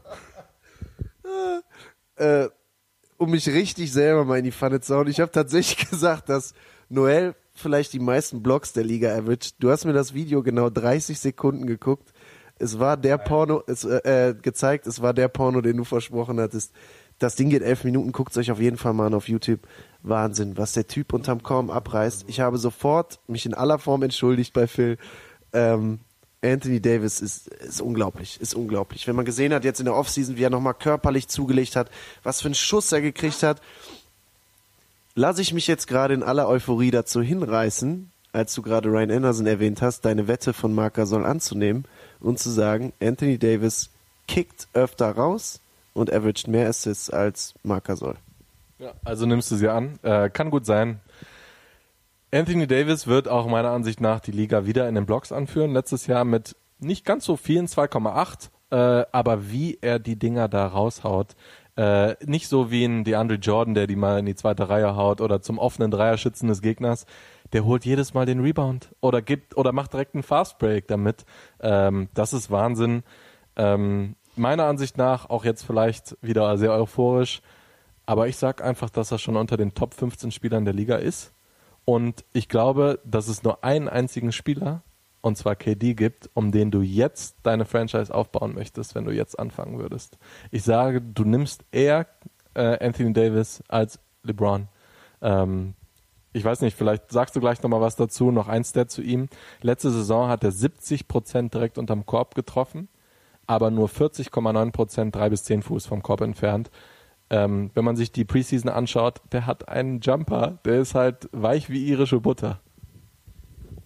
Speaker 4: Um mich richtig selber mal in die Pfanne zu hauen, ich habe tatsächlich gesagt, dass Noel vielleicht die meisten Blocks der Liga erwischt. Du hast mir das Video genau 30 Sekunden geguckt. Es war der Porno, gezeigt, es war der Porno, den du versprochen hattest. Das Ding geht 11 Minuten, guckt es euch auf jeden Fall mal an auf YouTube. Wahnsinn, was der Typ unterm Korb abreißt. Ich habe sofort mich in aller Form entschuldigt bei Phil. Anthony Davis ist unglaublich, ist unglaublich. Wenn man gesehen hat jetzt in der Offseason, wie er nochmal körperlich zugelegt hat, was für einen Schuss er gekriegt hat, lasse ich mich jetzt gerade in aller Euphorie dazu hinreißen, als du gerade Ryan Anderson erwähnt hast, deine Wette von Marc Gasol anzunehmen und zu sagen, Anthony Davis kickt öfter raus und averaged mehr Assists als Marc Gasol.
Speaker 5: Ja, also nimmst du sie an. Kann gut sein. Anthony Davis wird auch meiner Ansicht nach die Liga wieder in den Blocks anführen. Letztes Jahr mit nicht ganz so vielen, 2,8. Aber wie er die Dinger da raushaut, nicht so wie ein DeAndre Jordan, der die mal in die zweite Reihe haut oder zum offenen Dreierschützen des Gegners. Der holt jedes Mal den Rebound oder macht direkt einen Fastbreak damit. Das ist Wahnsinn. Meiner Ansicht nach auch jetzt vielleicht wieder sehr euphorisch. Aber ich sag einfach, dass er schon unter den Top 15 Spielern der Liga ist. Und ich glaube, dass es nur einen einzigen Spieler, und zwar KD, gibt, um den du jetzt deine Franchise aufbauen möchtest, wenn du jetzt anfangen würdest. Ich sage, du nimmst eher Anthony Davis als LeBron. Ich weiß nicht, vielleicht sagst du gleich nochmal was dazu, noch ein Stat zu ihm. Letzte Saison hat er 70% direkt unterm Korb getroffen, aber nur 40,9% 3 bis 10 Fuß vom Korb entfernt. Wenn man sich die Preseason anschaut, der hat einen Jumper, der ist halt weich wie irische Butter.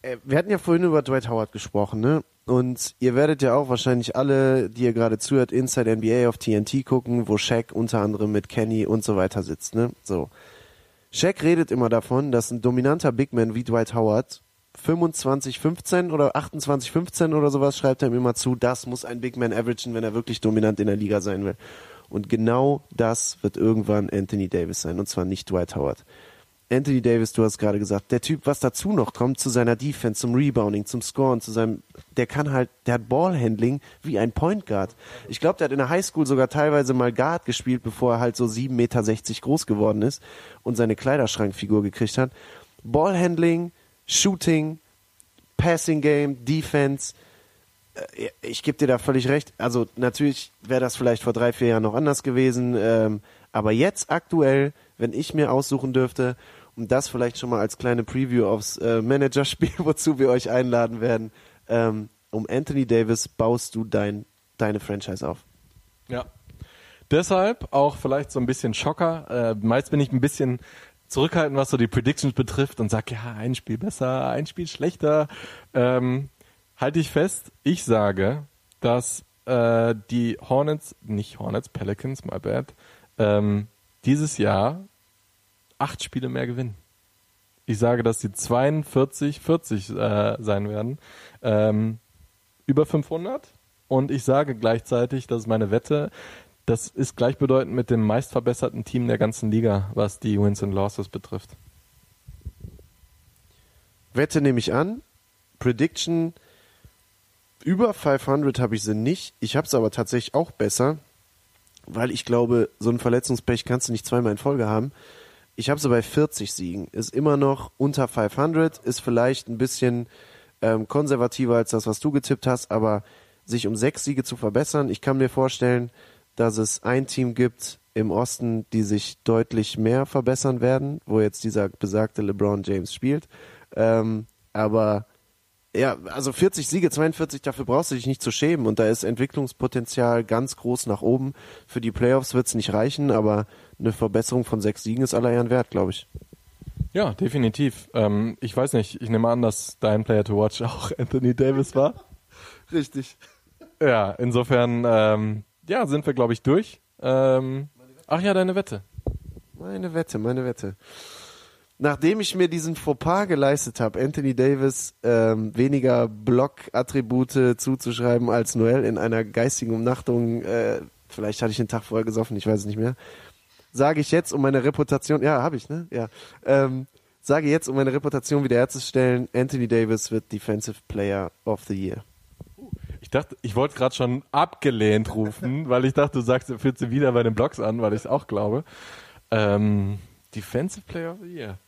Speaker 4: Wir hatten ja vorhin über Dwight Howard gesprochen, ne? Und ihr werdet ja auch wahrscheinlich alle, die ihr gerade zuhört, Inside NBA auf TNT gucken, wo Shaq unter anderem mit Kenny und so weiter sitzt, ne? So. Shaq redet immer davon, dass ein dominanter Big Man wie Dwight Howard 25-15 oder 28-15 oder sowas schreibt er ihm immer zu, das muss ein Big Man averagen, wenn er wirklich dominant in der Liga sein will. Und genau das wird irgendwann Anthony Davis sein, und zwar nicht Dwight Howard. Anthony Davis, du hast gerade gesagt, der Typ, was dazu noch kommt, zu seiner Defense, zum Rebounding, zum Scoren, der hat Ballhandling wie ein Point Guard. Ich glaube, der hat in der Highschool sogar teilweise mal Guard gespielt, bevor er halt so 7,60 Meter groß geworden ist und seine Kleiderschrankfigur gekriegt hat. Ballhandling, Shooting, Passing Game, Defense, ich gebe dir da völlig recht. Also natürlich wäre das vielleicht vor 3-4 Jahren noch anders gewesen, aber jetzt aktuell, wenn ich mir aussuchen dürfte, und das vielleicht schon mal als kleine Preview aufs Managerspiel, wozu wir euch einladen werden, um Anthony Davis baust du deine Franchise auf.
Speaker 5: Ja, deshalb auch vielleicht so ein bisschen Schocker. Meist bin ich ein bisschen zurückhaltend, was so die Predictions betrifft und sag, ja, ein Spiel besser, ein Spiel schlechter. Halte ich fest, ich sage, dass die Pelicans, my bad, dieses Jahr 8 Spiele mehr gewinnen. Ich sage, dass die 42-40 sein werden. Über 500. Und ich sage gleichzeitig, dass meine Wette, das ist gleichbedeutend mit dem meistverbesserten Team der ganzen Liga, was die Wins and Losses betrifft.
Speaker 4: Wette nehme ich an. Prediction über 500 habe ich sie nicht. Ich habe es aber tatsächlich auch besser, weil ich glaube, so ein Verletzungspech kannst du nicht zweimal in Folge haben. Ich habe sie bei 40 Siegen. Ist immer noch unter 500, ist vielleicht ein bisschen konservativer als das, was du getippt hast, aber sich um 6 Siege zu verbessern, ich kann mir vorstellen, dass es ein Team gibt im Osten, die sich deutlich mehr verbessern werden, wo jetzt dieser besagte LeBron James spielt. Aber ja, also 40 Siege, 42, dafür brauchst du dich nicht zu schämen, und da ist Entwicklungspotenzial ganz groß nach oben. Für die Playoffs wird es nicht reichen, aber eine Verbesserung von 6 Siegen ist aller Ehren wert, glaube ich.
Speaker 5: Ja, definitiv. Ich weiß nicht, ich nehme an, dass dein Player to Watch auch Anthony Davis war.
Speaker 4: Richtig.
Speaker 5: Ja, insofern sind wir, glaube ich, durch. Ach ja, deine Wette.
Speaker 4: Meine Wette. Nachdem ich mir diesen Fauxpas geleistet habe, Anthony Davis weniger Block-Attribute zuzuschreiben als Noel in einer geistigen Umnachtung, vielleicht hatte ich den Tag vorher gesoffen, ich weiß es nicht mehr, sage ich jetzt, um meine Reputation, ja, habe ich, ne? Ja. Sage jetzt, um meine Reputation wiederherzustellen, Anthony Davis wird Defensive Player of the Year.
Speaker 5: Ich dachte, ich wollte gerade schon abgelehnt rufen, weil ich dachte, du sagst, er führt sie wieder bei den Blocks an, weil ich es auch glaube. Defensive Player of the Year.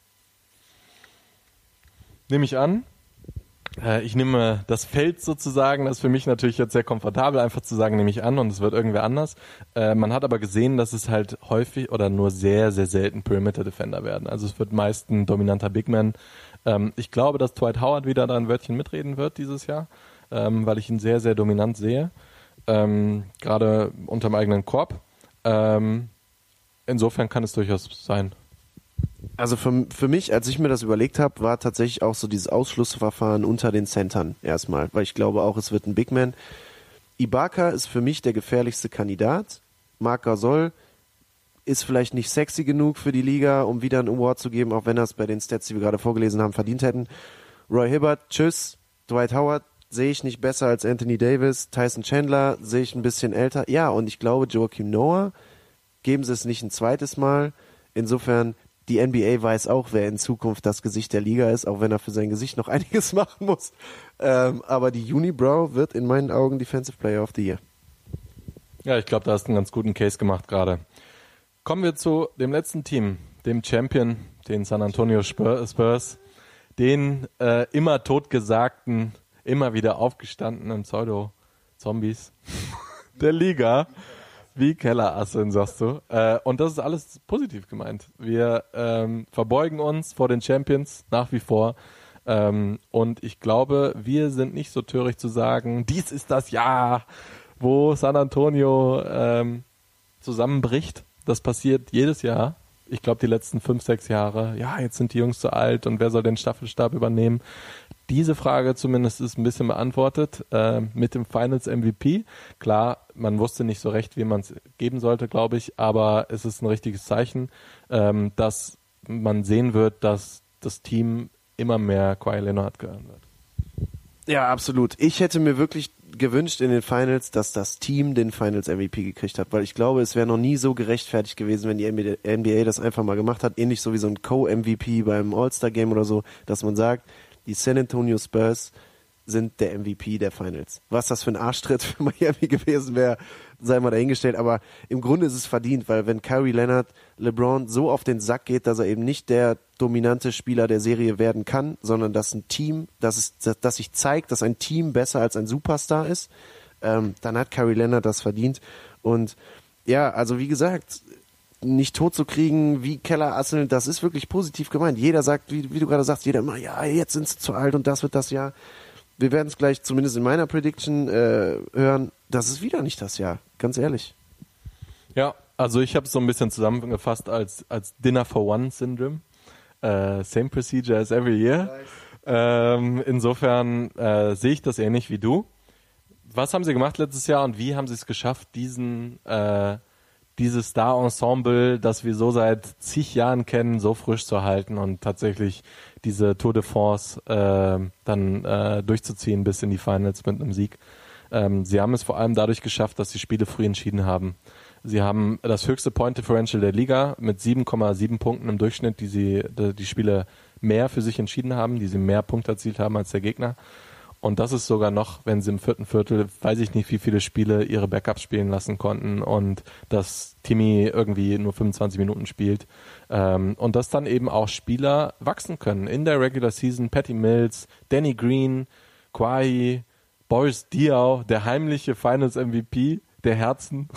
Speaker 5: Nehme ich an. Ich nehme das Feld sozusagen, das ist für mich natürlich jetzt sehr komfortabel, einfach zu sagen, nehme ich an, und es wird irgendwer anders. Man hat aber gesehen, dass es halt häufig oder nur sehr, sehr selten Perimeter-Defender werden. Also es wird meist ein dominanter Big Man. Ich glaube, dass Dwight Howard wieder da ein Wörtchen mitreden wird dieses Jahr, weil ich ihn sehr, sehr dominant sehe. Gerade unterm eigenen Korb. Insofern kann es durchaus sein.
Speaker 4: Also für mich, als ich mir das überlegt habe, war tatsächlich auch so dieses Ausschlussverfahren unter den Centern erstmal, weil ich glaube auch, es wird ein Big Man. Ibaka ist für mich der gefährlichste Kandidat. Marc Gasol ist vielleicht nicht sexy genug für die Liga, um wieder einen Award zu geben, auch wenn er es bei den Stats, die wir gerade vorgelesen haben, verdient hätten. Roy Hibbert, tschüss. Dwight Howard sehe ich nicht besser als Anthony Davis. Tyson Chandler sehe ich ein bisschen älter. Ja, und ich glaube, Joakim Noah, geben sie es nicht ein zweites Mal. Insofern, die NBA weiß auch, wer in Zukunft das Gesicht der Liga ist, auch wenn er für sein Gesicht noch einiges machen muss. Aber die Unibrow wird in meinen Augen Defensive Player of the Year.
Speaker 5: Ja, ich glaube, da hast du einen ganz guten Case gemacht gerade. Kommen wir zu dem letzten Team, dem Champion, den San Antonio Spurs, den immer totgesagten, immer wieder aufgestandenen Pseudo-Zombies der Liga. Wie Kellerasseln, sagst du. Und das ist alles positiv gemeint. Wir verbeugen uns vor den Champions nach wie vor. Und ich glaube, wir sind nicht so töricht zu sagen, dies ist das Jahr, wo San Antonio zusammenbricht. Das passiert jedes Jahr. Ich glaube, die letzten 5-6 Jahre, ja, jetzt sind die Jungs zu alt und wer soll den Staffelstab übernehmen? diese Frage zumindest ist ein bisschen beantwortet mit dem Finals MVP. Klar, man wusste nicht so recht, wie man es geben sollte, glaube ich, aber es ist ein richtiges Zeichen, dass man sehen wird, dass das Team immer mehr Kawhi Leonard gehören wird.
Speaker 4: Ja, absolut. Ich hätte mir wirklich gewünscht in den Finals, dass das Team den Finals MVP gekriegt hat, weil ich glaube, es wäre noch nie so gerechtfertigt gewesen, wenn die NBA das einfach mal gemacht hat, ähnlich so wie so ein Co-MVP beim All-Star-Game oder so, dass man sagt, die San Antonio Spurs sind der MVP der Finals. Was das für ein Arschtritt für Miami gewesen wäre, sei mal dahingestellt, aber im Grunde ist es verdient, weil wenn Kawhi Leonard LeBron so auf den Sack geht, dass er eben nicht der dominante Spieler der Serie werden kann, sondern dass ein Team, dass sich zeigt, dass ein Team besser als ein Superstar ist, dann hat Kawhi Leonard das verdient. Und ja, also wie gesagt, nicht tot zu kriegen wie Kellerasseln, das ist wirklich positiv gemeint. Jeder sagt, wie du gerade sagst, jeder immer, ja, jetzt sind sie zu alt und das wird das Jahr. Wir werden es gleich, zumindest in meiner Prediction, hören, das ist wieder nicht das Jahr, ganz ehrlich.
Speaker 5: Ja, also ich habe es so ein bisschen zusammengefasst als Dinner for One Syndrome. Same procedure as every year. Nice. Insofern sehe ich das ähnlich wie du. Was haben sie gemacht letztes Jahr und wie haben sie es geschafft, dieses Star-Ensemble, das wir so seit zig Jahren kennen, so frisch zu halten und tatsächlich diese Tour de France dann durchzuziehen bis in die Finals mit einem Sieg. Sie haben es vor allem dadurch geschafft, dass sie Spiele früh entschieden haben. Sie haben das höchste Point Differential der Liga mit 7,7 Punkten im Durchschnitt, die Spiele mehr für sich entschieden haben, die sie mehr Punkte erzielt haben als der Gegner. Und das ist sogar noch, wenn sie im vierten Viertel, weiß ich nicht, wie viele Spiele ihre Backups spielen lassen konnten und dass Timmy irgendwie nur 25 Minuten spielt. Und dass dann eben auch Spieler wachsen können. In der Regular Season, Patty Mills, Danny Green, Kawhi, Boris Diaw, der heimliche Finals MVP der Herzen.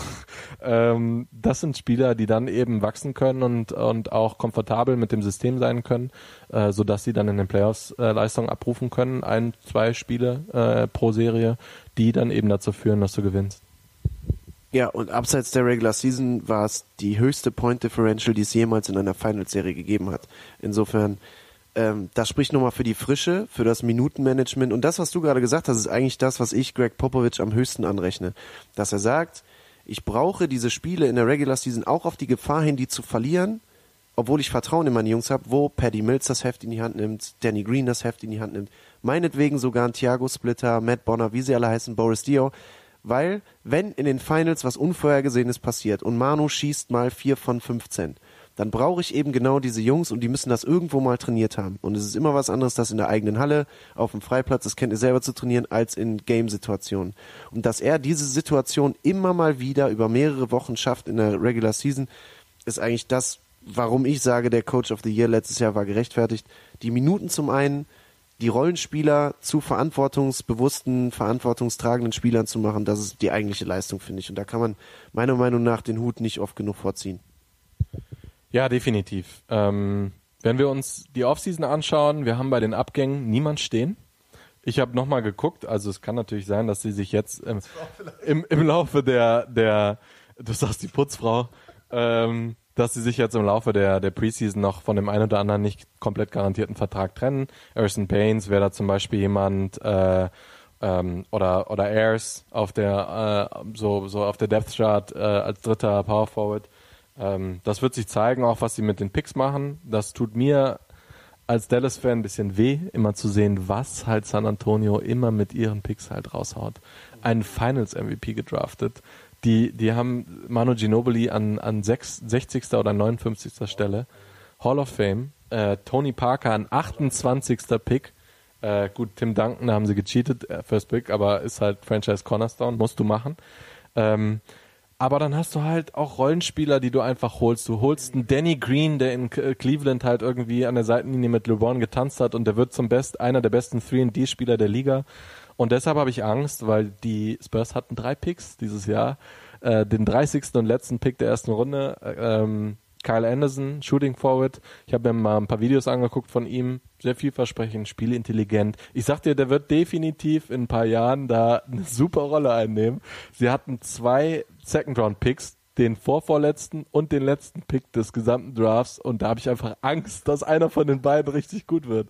Speaker 5: Das sind Spieler, die dann eben wachsen können und auch komfortabel mit dem System sein können, sodass sie dann in den Playoffs Leistung abrufen können. 1-2 Spiele pro Serie, die dann eben dazu führen, dass du gewinnst.
Speaker 4: Ja, und abseits der Regular Season war es die höchste Point Differential, die es jemals in einer Finals-Serie gegeben hat. Insofern, das spricht nochmal für die Frische, für das Minutenmanagement. Und das, was du gerade gesagt hast, ist eigentlich das, was ich Greg Popovich am höchsten anrechne. Dass er sagt, ich brauche diese Spiele in der Regular Season auch auf die Gefahr hin, die zu verlieren, obwohl ich Vertrauen in meine Jungs habe, wo Patty Mills das Heft in die Hand nimmt, Danny Green das Heft in die Hand nimmt, meinetwegen sogar ein Thiago Splitter, Matt Bonner, wie sie alle heißen, Boris Diaw. Weil, wenn in den Finals was Unvorhergesehenes passiert und Manu schießt mal 4 von 15, dann brauche ich eben genau diese Jungs und die müssen das irgendwo mal trainiert haben. Und es ist immer was anderes, das in der eigenen Halle, auf dem Freiplatz, das kennt ihr selber, zu trainieren, als in Game-Situationen. Und dass er diese Situation immer mal wieder über mehrere Wochen schafft in der Regular Season, ist eigentlich das, warum ich sage, der Coach of the Year letztes Jahr war gerechtfertigt. Die Minuten zum einen, die Rollenspieler zu verantwortungsbewussten, verantwortungstragenden Spielern zu machen, das ist die eigentliche Leistung, finde ich. Und da kann man meiner Meinung nach den Hut nicht oft genug vorziehen.
Speaker 5: Ja, definitiv. Wenn wir uns die Offseason anschauen, wir haben bei den Abgängen niemand stehen. Ich habe nochmal geguckt, also es kann natürlich sein, dass sie sich jetzt im Laufe der du sagst die Putzfrau, dass sie sich jetzt im Laufe der Preseason noch von dem einen oder anderen nicht komplett garantierten Vertrag trennen. Harrison Baines wäre da zum Beispiel jemand, oder Ayers auf der so auf der Depth Chart als dritter Power Forward. Das wird sich zeigen, auch was sie mit den Picks machen. Das tut mir als Dallas-Fan ein bisschen weh, immer zu sehen, was halt San Antonio immer mit ihren Picks halt raushaut. Einen Finals-MVP gedraftet. Die haben Manu Ginobili an 60. oder 59. Stelle. Hall of Fame. Tony Parker an 28. Pick. Gut, Tim Duncan, da haben sie gecheatet, First Pick, aber ist halt Franchise Cornerstone, musst du machen. Aber dann hast du halt auch Rollenspieler, die du einfach holst. Du holst einen Danny Green, der in Cleveland halt irgendwie an der Seitenlinie mit LeBron getanzt hat und der wird einer der besten 3&D-Spieler der Liga. Und deshalb habe ich Angst, weil die Spurs hatten 3 Picks dieses Jahr. Den 30. und letzten Pick der ersten Runde, Kyle Anderson, Shooting Forward. Ich habe mir mal ein paar Videos angeguckt von ihm. Sehr vielversprechend, spielintelligent. Ich sag dir, der wird definitiv in ein paar Jahren da eine super Rolle einnehmen. Sie hatten 2 Second-Round-Picks, den vorvorletzten und den letzten Pick des gesamten Drafts. Und da habe ich einfach Angst, dass einer von den beiden richtig gut wird.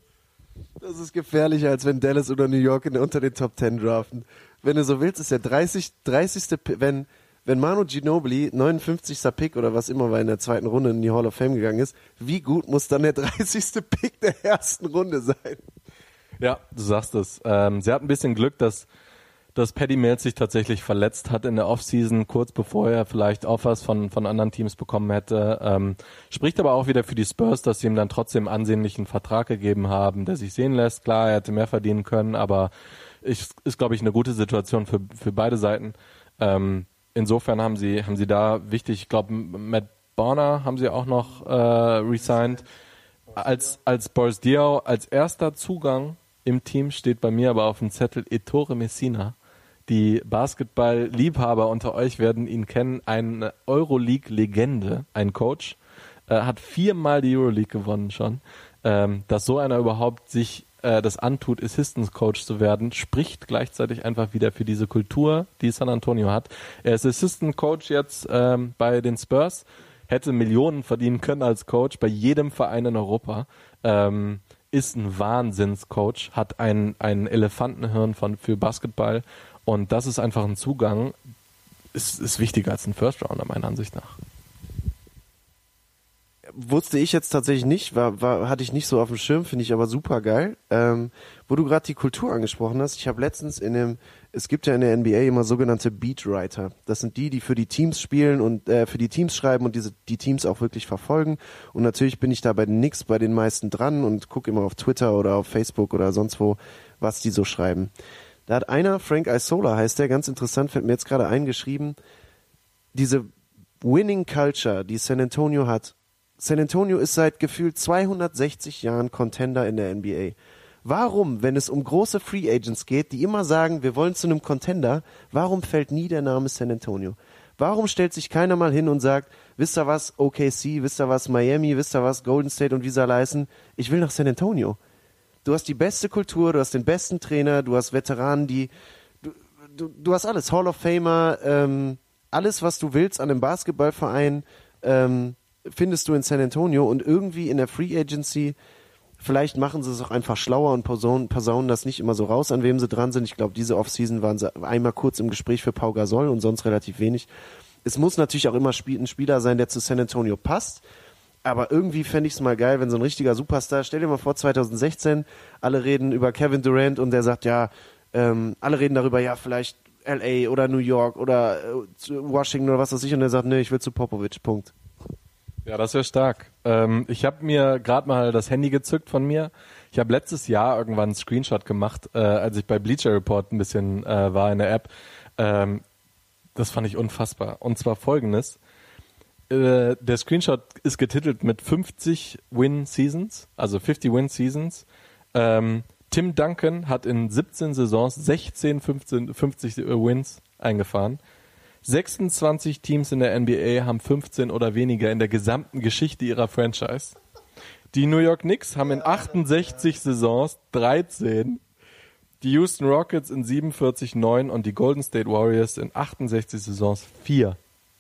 Speaker 4: Das ist gefährlicher, als wenn Dallas oder New York unter den Top 10 draften. Wenn du so willst, ist der 30. Wenn Manu Ginobili 59. Pick oder was immer war in der zweiten Runde in die Hall of Fame gegangen ist, wie gut muss dann der 30. Pick der ersten Runde sein?
Speaker 5: Ja, du sagst es. Sie hat ein bisschen Glück, dass Patty Mills sich tatsächlich verletzt hat in der Offseason, kurz bevor er vielleicht Offers von anderen Teams bekommen hätte. Spricht aber auch wieder für die Spurs, dass sie ihm dann trotzdem einen ansehnlichen Vertrag gegeben haben, der sich sehen lässt. Klar, er hätte mehr verdienen können, aber ist glaube ich, eine gute Situation für beide Seiten. Insofern haben sie da wichtig, ich glaube, Matt Bonner haben sie auch noch resigned. Als Boris Diaw als erster Zugang im Team steht bei mir aber auf dem Zettel Ettore Messina. Die Basketball-Liebhaber unter euch werden ihn kennen, eine Euroleague-Legende, ein Coach, hat 4-mal die Euroleague gewonnen schon. Dass so einer überhaupt sich das antut, Assistant Coach zu werden, spricht gleichzeitig einfach wieder für diese Kultur, die San Antonio hat. Er ist Assistant Coach jetzt bei den Spurs, hätte Millionen verdienen können als Coach bei jedem Verein in Europa. Ist ein Wahnsinnscoach, hat ein Elefantenhirn für Basketball und das ist einfach ein Zugang, ist wichtiger als ein First Rounder meiner Ansicht nach.
Speaker 4: Wusste ich jetzt tatsächlich nicht, hatte ich nicht so auf dem Schirm, finde ich aber super geil. Wo du gerade die Kultur angesprochen hast, ich habe letztens es gibt ja in der NBA immer sogenannte Beatwriter. Das sind die für die Teams spielen und für die Teams schreiben und die Teams auch wirklich verfolgen. Und natürlich bin ich da bei den Knicks bei den meisten dran und gucke immer auf Twitter oder auf Facebook oder sonst wo, was die so schreiben. Da hat einer, Frank Isola heißt der, ganz interessant, fällt mir jetzt gerade eingeschrieben, diese Winning Culture, die San Antonio hat. San Antonio ist seit gefühlt 260 Jahren Contender in der NBA. Warum, wenn es um große Free Agents geht, die immer sagen, wir wollen zu einem Contender, warum fällt nie der Name San Antonio? Warum stellt sich keiner mal hin und sagt, wisst ihr was, OKC, wisst ihr was, Miami, wisst ihr was, Golden State und wie sie alle heißen, ich will nach San Antonio. Du hast die beste Kultur, du hast den besten Trainer, du hast Veteranen, du hast alles, Hall of Famer, alles, was du willst an einem Basketballverein, findest du in San Antonio und irgendwie in der Free Agency, vielleicht machen sie es auch einfach schlauer und posaunen das nicht immer so raus, an wem sie dran sind. Ich glaube, diese Offseason waren sie einmal kurz im Gespräch für Pau Gasol und sonst relativ wenig. Es muss natürlich auch immer ein Spieler sein, der zu San Antonio passt, aber irgendwie fände ich es mal geil, wenn so ein richtiger Superstar, stell dir mal vor 2016, alle reden über Kevin Durant und der sagt, ja, alle reden darüber, ja, vielleicht LA oder New York oder Washington oder was weiß ich und der sagt, nee, ich will zu Popovich, Punkt.
Speaker 5: Ja, das wäre stark. Ich habe mir gerade mal das Handy gezückt von mir. Ich habe letztes Jahr irgendwann einen Screenshot gemacht, als ich bei Bleacher Report ein bisschen war in der App. Das fand ich unfassbar. Und zwar folgendes. Der Screenshot ist getitelt mit 50 Win-Seasons, also 50 Win-Seasons. Tim Duncan hat in 17 Saisons 50 Wins eingefahren. 26 Teams in der NBA haben 15 oder weniger in der gesamten Geschichte ihrer Franchise. Die New York Knicks haben in 68 Saisons 13, die Houston Rockets in 47 9 und die Golden State Warriors in 68 Saisons 4.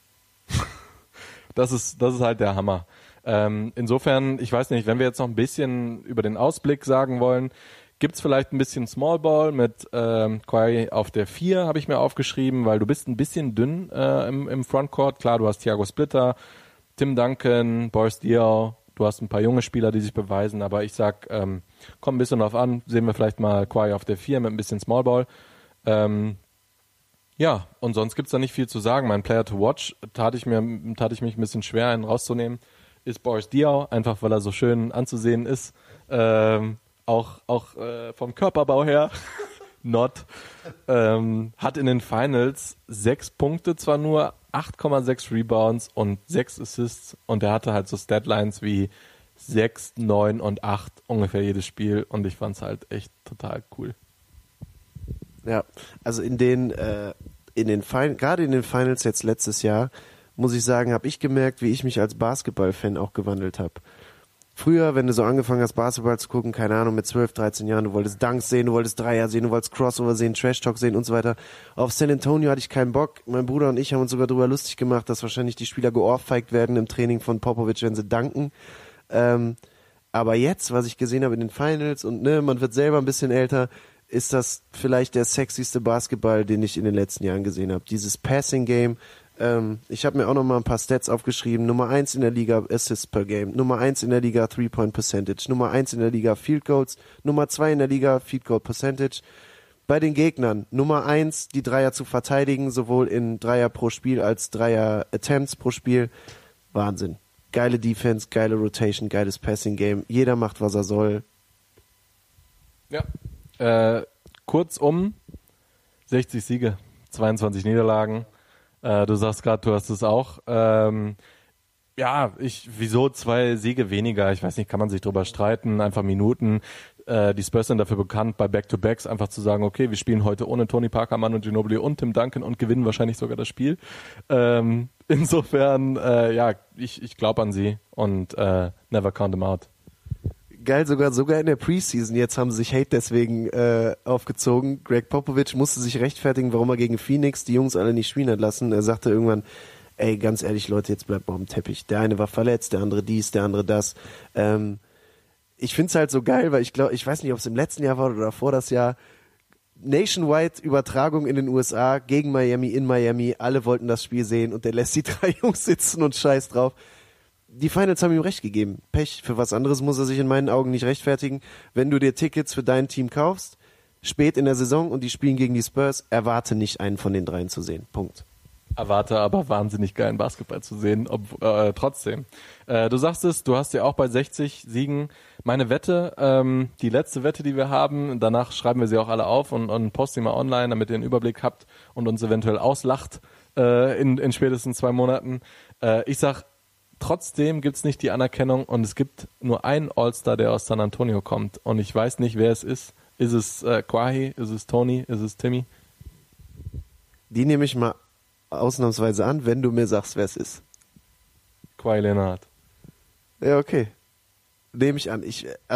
Speaker 5: Das ist halt der Hammer. Insofern, ich weiß nicht, wenn wir jetzt noch ein bisschen über den Ausblick sagen wollen, gibt's vielleicht ein bisschen Small Ball mit Kawhi auf der 4, habe ich mir aufgeschrieben, weil du bist ein bisschen dünn im Frontcourt. Klar, du hast Thiago Splitter, Tim Duncan, Boris Diaw, du hast ein paar junge Spieler, die sich beweisen, aber ich sag, komm ein bisschen drauf an, sehen wir vielleicht mal Kawhi auf der 4 mit ein bisschen Small Ball. Ja, und sonst gibt's da nicht viel zu sagen. Mein Player to watch tat ich mich ein bisschen schwer, einen rauszunehmen, ist Boris Diaw, einfach weil er so schön anzusehen ist. Auch vom Körperbau her, hat in den Finals 6 Punkte zwar nur, 8,6 Rebounds und 6 Assists und er hatte halt so Statlines wie 6, 9 und 8 ungefähr jedes Spiel und ich fand's halt echt total cool.
Speaker 4: Ja, also gerade in den Finals jetzt letztes Jahr, muss ich sagen, habe ich gemerkt, wie ich mich als Basketball-Fan auch gewandelt habe. Früher, wenn du so angefangen hast, Basketball zu gucken, keine Ahnung, mit 12, 13 Jahren, du wolltest Dunks sehen, du wolltest Dreier sehen, du wolltest Crossover sehen, Trash Talk sehen und so weiter. Auf San Antonio hatte ich keinen Bock. Mein Bruder und ich haben uns sogar darüber lustig gemacht, dass wahrscheinlich die Spieler geohrfeigt werden im Training von Popovich, wenn sie danken. Aber jetzt, was ich gesehen habe in den Finals und man wird selber ein bisschen älter, ist das vielleicht der sexyste Basketball, den ich in den letzten Jahren gesehen habe. Dieses Passing-Game. Ich habe mir auch noch mal ein paar Stats aufgeschrieben. Nummer 1 in der Liga Assists per Game. Nummer 1 in der Liga 3-Point-Percentage. Nummer 1 in der Liga Field Goals. Nummer 2 in der Liga Field Goal Percentage. Bei den Gegnern Nummer 1, die Dreier zu verteidigen, sowohl in Dreier pro Spiel als Dreier Attempts pro Spiel. Wahnsinn. Geile Defense, geile Rotation, geiles Passing-Game. Jeder macht, was er soll.
Speaker 5: Ja. Kurzum, 60 Siege, 22 Niederlagen. Du sagst gerade, du hast es auch. Wieso 2 Siege weniger? Ich weiß nicht, kann man sich drüber streiten. Einfach Minuten. Die Spurs sind dafür bekannt, bei Back-to-Backs einfach zu sagen, okay, wir spielen heute ohne Tony Parker, Manu Ginobili und Tim Duncan und gewinnen wahrscheinlich sogar das Spiel. Insofern, ich glaube an sie und never count them out.
Speaker 4: Geil, sogar in der Preseason, jetzt haben sie sich Hate deswegen aufgezogen. Greg Popovich musste sich rechtfertigen, warum er gegen Phoenix die Jungs alle nicht spielen hat lassen. Er sagte irgendwann, ey, ganz ehrlich, Leute, jetzt bleibt mal auf dem Teppich. Der eine war verletzt, der andere dies, der andere das. Ich find's halt so geil, weil ich weiß nicht, ob es im letzten Jahr war oder vor das Jahr, Nationwide Übertragung in den USA gegen Miami, in Miami, alle wollten das Spiel sehen und der lässt die 3 Jungs sitzen und scheiß drauf. Die Finals haben ihm recht gegeben. Pech, für was anderes muss er sich in meinen Augen nicht rechtfertigen. Wenn du dir Tickets für dein Team kaufst, spät in der Saison und die spielen gegen die Spurs, erwarte nicht einen von den 3 zu sehen. Punkt.
Speaker 5: Erwarte aber wahnsinnig geilen Basketball zu sehen, trotzdem. Du sagst es, du hast ja auch bei 60 Siegen meine Wette, die letzte Wette, die wir haben, danach schreiben wir sie auch alle auf und posten sie mal online, damit ihr einen Überblick habt und uns eventuell auslacht in spätestens 2 Monaten. Ich sag, trotzdem gibt's nicht die Anerkennung und es gibt nur einen All-Star, der aus San Antonio kommt und ich weiß nicht, wer es ist. Ist es Kawhi? Ist es Tony? Ist es Timmy?
Speaker 4: Die nehme ich mal ausnahmsweise an, wenn du mir sagst, wer es ist.
Speaker 5: Kawhi Leonard.
Speaker 4: Ja, okay. Nehme ich an.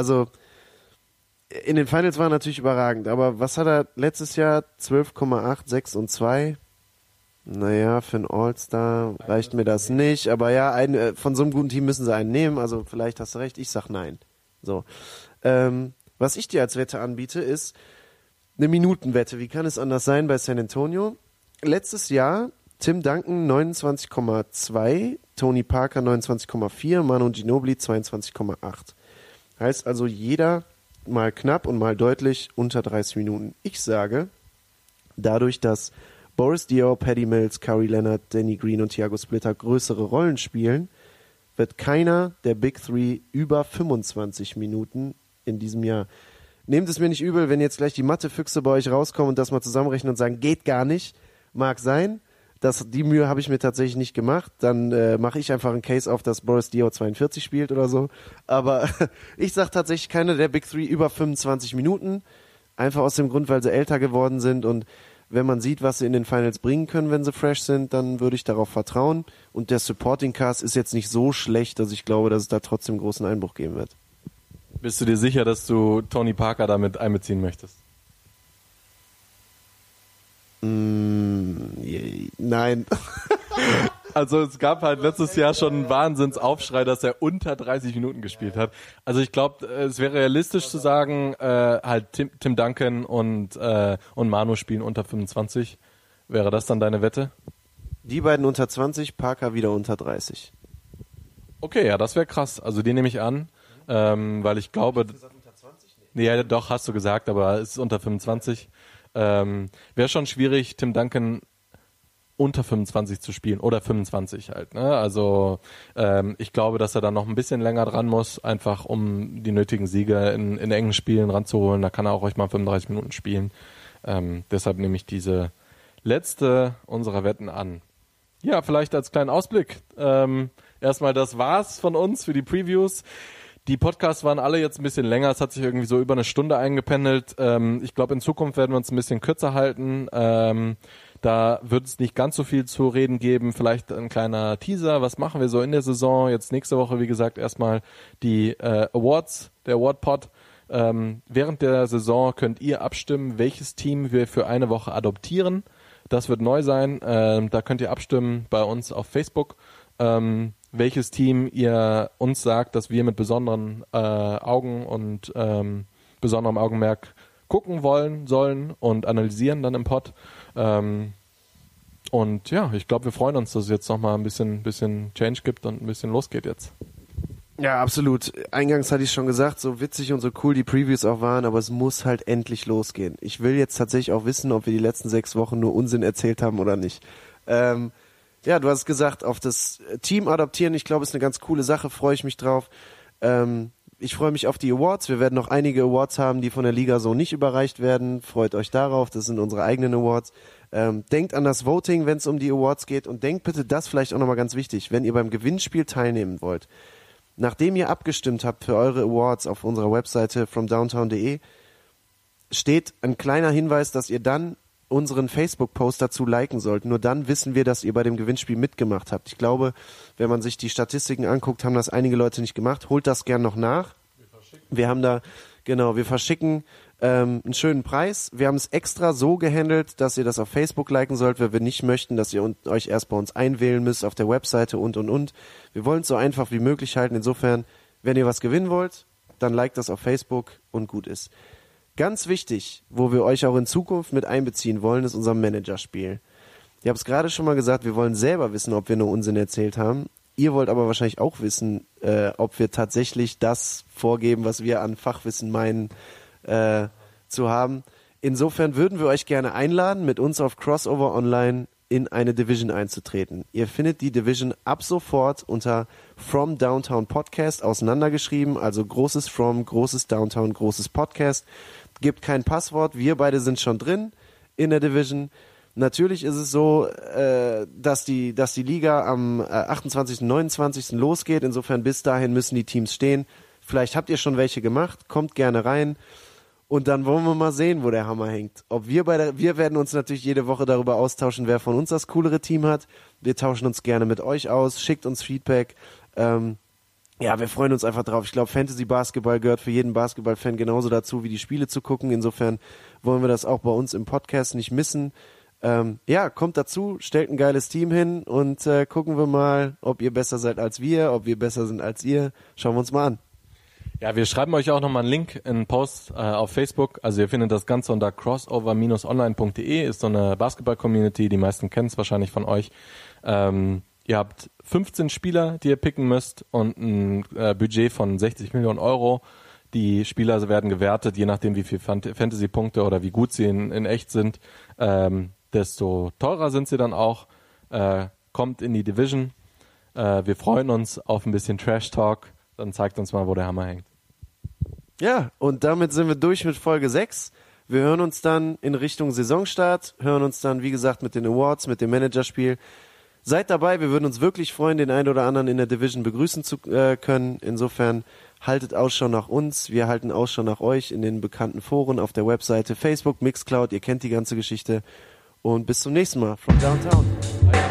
Speaker 4: In den Finals war er natürlich überragend, aber was hat er letztes Jahr? 12,8, 6 und 2? Naja, für einen All-Star reicht mir das nicht, aber ja, von so einem guten Team müssen sie einen nehmen, also vielleicht hast du recht, ich sag nein. So. Was ich dir als Wette anbiete, ist eine Minutenwette. Wie kann es anders sein bei San Antonio? Letztes Jahr Tim Duncan 29,2, Tony Parker 29,4, Manu Ginobili 22,8. Heißt also jeder mal knapp und mal deutlich unter 30 Minuten. Ich sage, dadurch, dass Boris Diaw, Patty Mills, Kawhi Leonard, Danny Green und Thiago Splitter größere Rollen spielen, wird keiner der Big Three über 25 Minuten in diesem Jahr. Nehmt es mir nicht übel, wenn jetzt gleich die Mathe-Füchse bei euch rauskommen und das mal zusammenrechnen und sagen, geht gar nicht. Mag sein. Die Mühe habe ich mir tatsächlich nicht gemacht. Dann mache ich einfach einen Case auf, dass Boris Diaw 42 spielt oder so. Aber ich sage tatsächlich keiner der Big Three über 25 Minuten. Einfach aus dem Grund, weil sie älter geworden sind und wenn man sieht, was sie in den Finals bringen können, wenn sie fresh sind, dann würde ich darauf vertrauen. Und der Supporting Cast ist jetzt nicht so schlecht, dass ich glaube, dass es da trotzdem einen großen Einbruch geben wird.
Speaker 5: Bist du dir sicher, dass du Tony Parker damit einbeziehen möchtest?
Speaker 4: Nein.
Speaker 5: Also es gab halt letztes Jahr schon einen Wahnsinnsaufschrei, dass er unter 30 Minuten gespielt hat. Also ich glaube, es wäre realistisch zu sagen, halt Tim Duncan und Manu spielen unter 25. Wäre das dann deine Wette?
Speaker 4: Die beiden unter 20, Parker wieder unter 30.
Speaker 5: Okay, ja, das wäre krass. Also den nehme ich an, weil ich glaube... Nee, ja, doch, hast du gesagt, aber es ist unter 25. Wäre schon schwierig, Tim Duncan unter 25 zu spielen oder 25 halt. Ne? Also ich glaube, dass er dann noch ein bisschen länger dran muss, einfach um die nötigen Siege in engen Spielen ranzuholen. Da kann er auch ruhig mal 35 Minuten spielen. Deshalb nehme ich diese letzte unserer Wetten an. Ja, vielleicht als kleinen Ausblick. Erstmal, das war's von uns für die Previews. Die Podcasts waren alle jetzt ein bisschen länger, es hat sich irgendwie so über eine Stunde eingependelt. Ich glaube, in Zukunft werden wir uns ein bisschen kürzer halten. Da wird es nicht ganz so viel zu reden geben. Vielleicht ein kleiner Teaser, was machen wir so in der Saison? Jetzt nächste Woche, wie gesagt, erstmal die Awards, der Award-Pod. Während der Saison könnt ihr abstimmen, welches Team wir für eine Woche adoptieren. Das wird neu sein. Da könnt ihr abstimmen bei uns auf Facebook. welches Team ihr uns sagt, dass wir mit besonderen Augen und besonderem Augenmerk gucken wollen, sollen und analysieren dann im Pod. Und ja, ich glaube, wir freuen uns, dass es jetzt nochmal ein bisschen Change gibt und ein bisschen losgeht jetzt.
Speaker 4: Ja, absolut. Eingangs hatte ich schon gesagt, so witzig und so cool die Previews auch waren, aber es muss halt endlich losgehen. Ich will jetzt tatsächlich auch wissen, ob wir die letzten 6 Wochen nur Unsinn erzählt haben oder nicht. Ja, du hast gesagt, auf das Team adaptieren, ich glaube, ist eine ganz coole Sache, freue ich mich drauf. Ich freue mich auf die Awards. Wir werden noch einige Awards haben, die von der Liga so nicht überreicht werden. Freut euch darauf, das sind unsere eigenen Awards. Denkt an das Voting, wenn es um die Awards geht, und denkt bitte, das vielleicht auch nochmal ganz wichtig, wenn ihr beim Gewinnspiel teilnehmen wollt. Nachdem ihr abgestimmt habt für eure Awards auf unserer Webseite fromdowntown.de, steht ein kleiner Hinweis, dass ihr dann unseren Facebook-Post dazu liken sollt. Nur dann wissen wir, dass ihr bei dem Gewinnspiel mitgemacht habt. Ich glaube, wenn man sich die Statistiken anguckt, haben das einige Leute nicht gemacht. Holt das gern noch nach. Wir verschicken einen schönen Preis. Wir haben es extra so gehandelt, dass ihr das auf Facebook liken sollt, weil wir nicht möchten, dass ihr euch erst bei uns einwählen müsst auf der Webseite und. Wir wollen es so einfach wie möglich halten. Insofern, wenn ihr was gewinnen wollt, dann liked das auf Facebook und gut ist. Ganz wichtig, wo wir euch auch in Zukunft mit einbeziehen wollen, ist unser Managerspiel. Ich habe es gerade schon mal gesagt, wir wollen selber wissen, ob wir nur Unsinn erzählt haben. Ihr wollt aber wahrscheinlich auch wissen, ob wir tatsächlich das vorgeben, was wir an Fachwissen meinen zu haben. Insofern würden wir euch gerne einladen, mit uns auf Crossover Online in eine Division einzutreten. Ihr findet die Division ab sofort unter From Downtown Podcast auseinandergeschrieben, also großes From, großes Downtown, großes Podcast. Gibt kein Passwort, wir beide sind schon drin in der Division. Natürlich ist es so, dass die Liga am 28. und 29. losgeht. Insofern bis dahin müssen die Teams stehen. Vielleicht habt ihr schon welche gemacht, kommt gerne rein. Und dann wollen wir mal sehen, wo der Hammer hängt. Wir werden uns natürlich jede Woche darüber austauschen, wer von uns das coolere Team hat. Wir tauschen uns gerne mit euch aus, schickt uns Feedback. Wir freuen uns einfach drauf. Ich glaube, Fantasy-Basketball gehört für jeden Basketball-Fan genauso dazu, wie die Spiele zu gucken. Insofern wollen wir das auch bei uns im Podcast nicht missen. Kommt dazu, stellt ein geiles Team hin und gucken wir mal, ob ihr besser seid als wir, ob wir besser sind als ihr. Schauen wir uns mal an.
Speaker 5: Ja, wir schreiben euch auch nochmal einen Link in einen Post auf Facebook. Also ihr findet das Ganze unter crossover-online.de, ist so eine Basketball-Community, die meisten kennen es wahrscheinlich von euch. Ihr habt 15 Spieler, die ihr picken müsst, und ein Budget von 60 Millionen Euro. Die Spieler werden gewertet, je nachdem wie viel Fantasy-Punkte oder wie gut sie in echt sind, desto teurer sind sie dann auch. Kommt in die Division. Wir freuen uns auf ein bisschen Trash-Talk. Dann zeigt uns mal, wo der Hammer hängt.
Speaker 4: Ja, und damit sind wir durch mit Folge 6. Wir hören uns dann in Richtung Saisonstart, hören uns dann, wie gesagt, mit den Awards, mit dem Managerspiel. Seid dabei, wir würden uns wirklich freuen, den einen oder anderen in der Division begrüßen zu können. Insofern haltet Ausschau nach uns, wir halten Ausschau nach euch in den bekannten Foren auf der Webseite, Facebook, Mixcloud, ihr kennt die ganze Geschichte. Und bis zum nächsten Mal, from Downtown.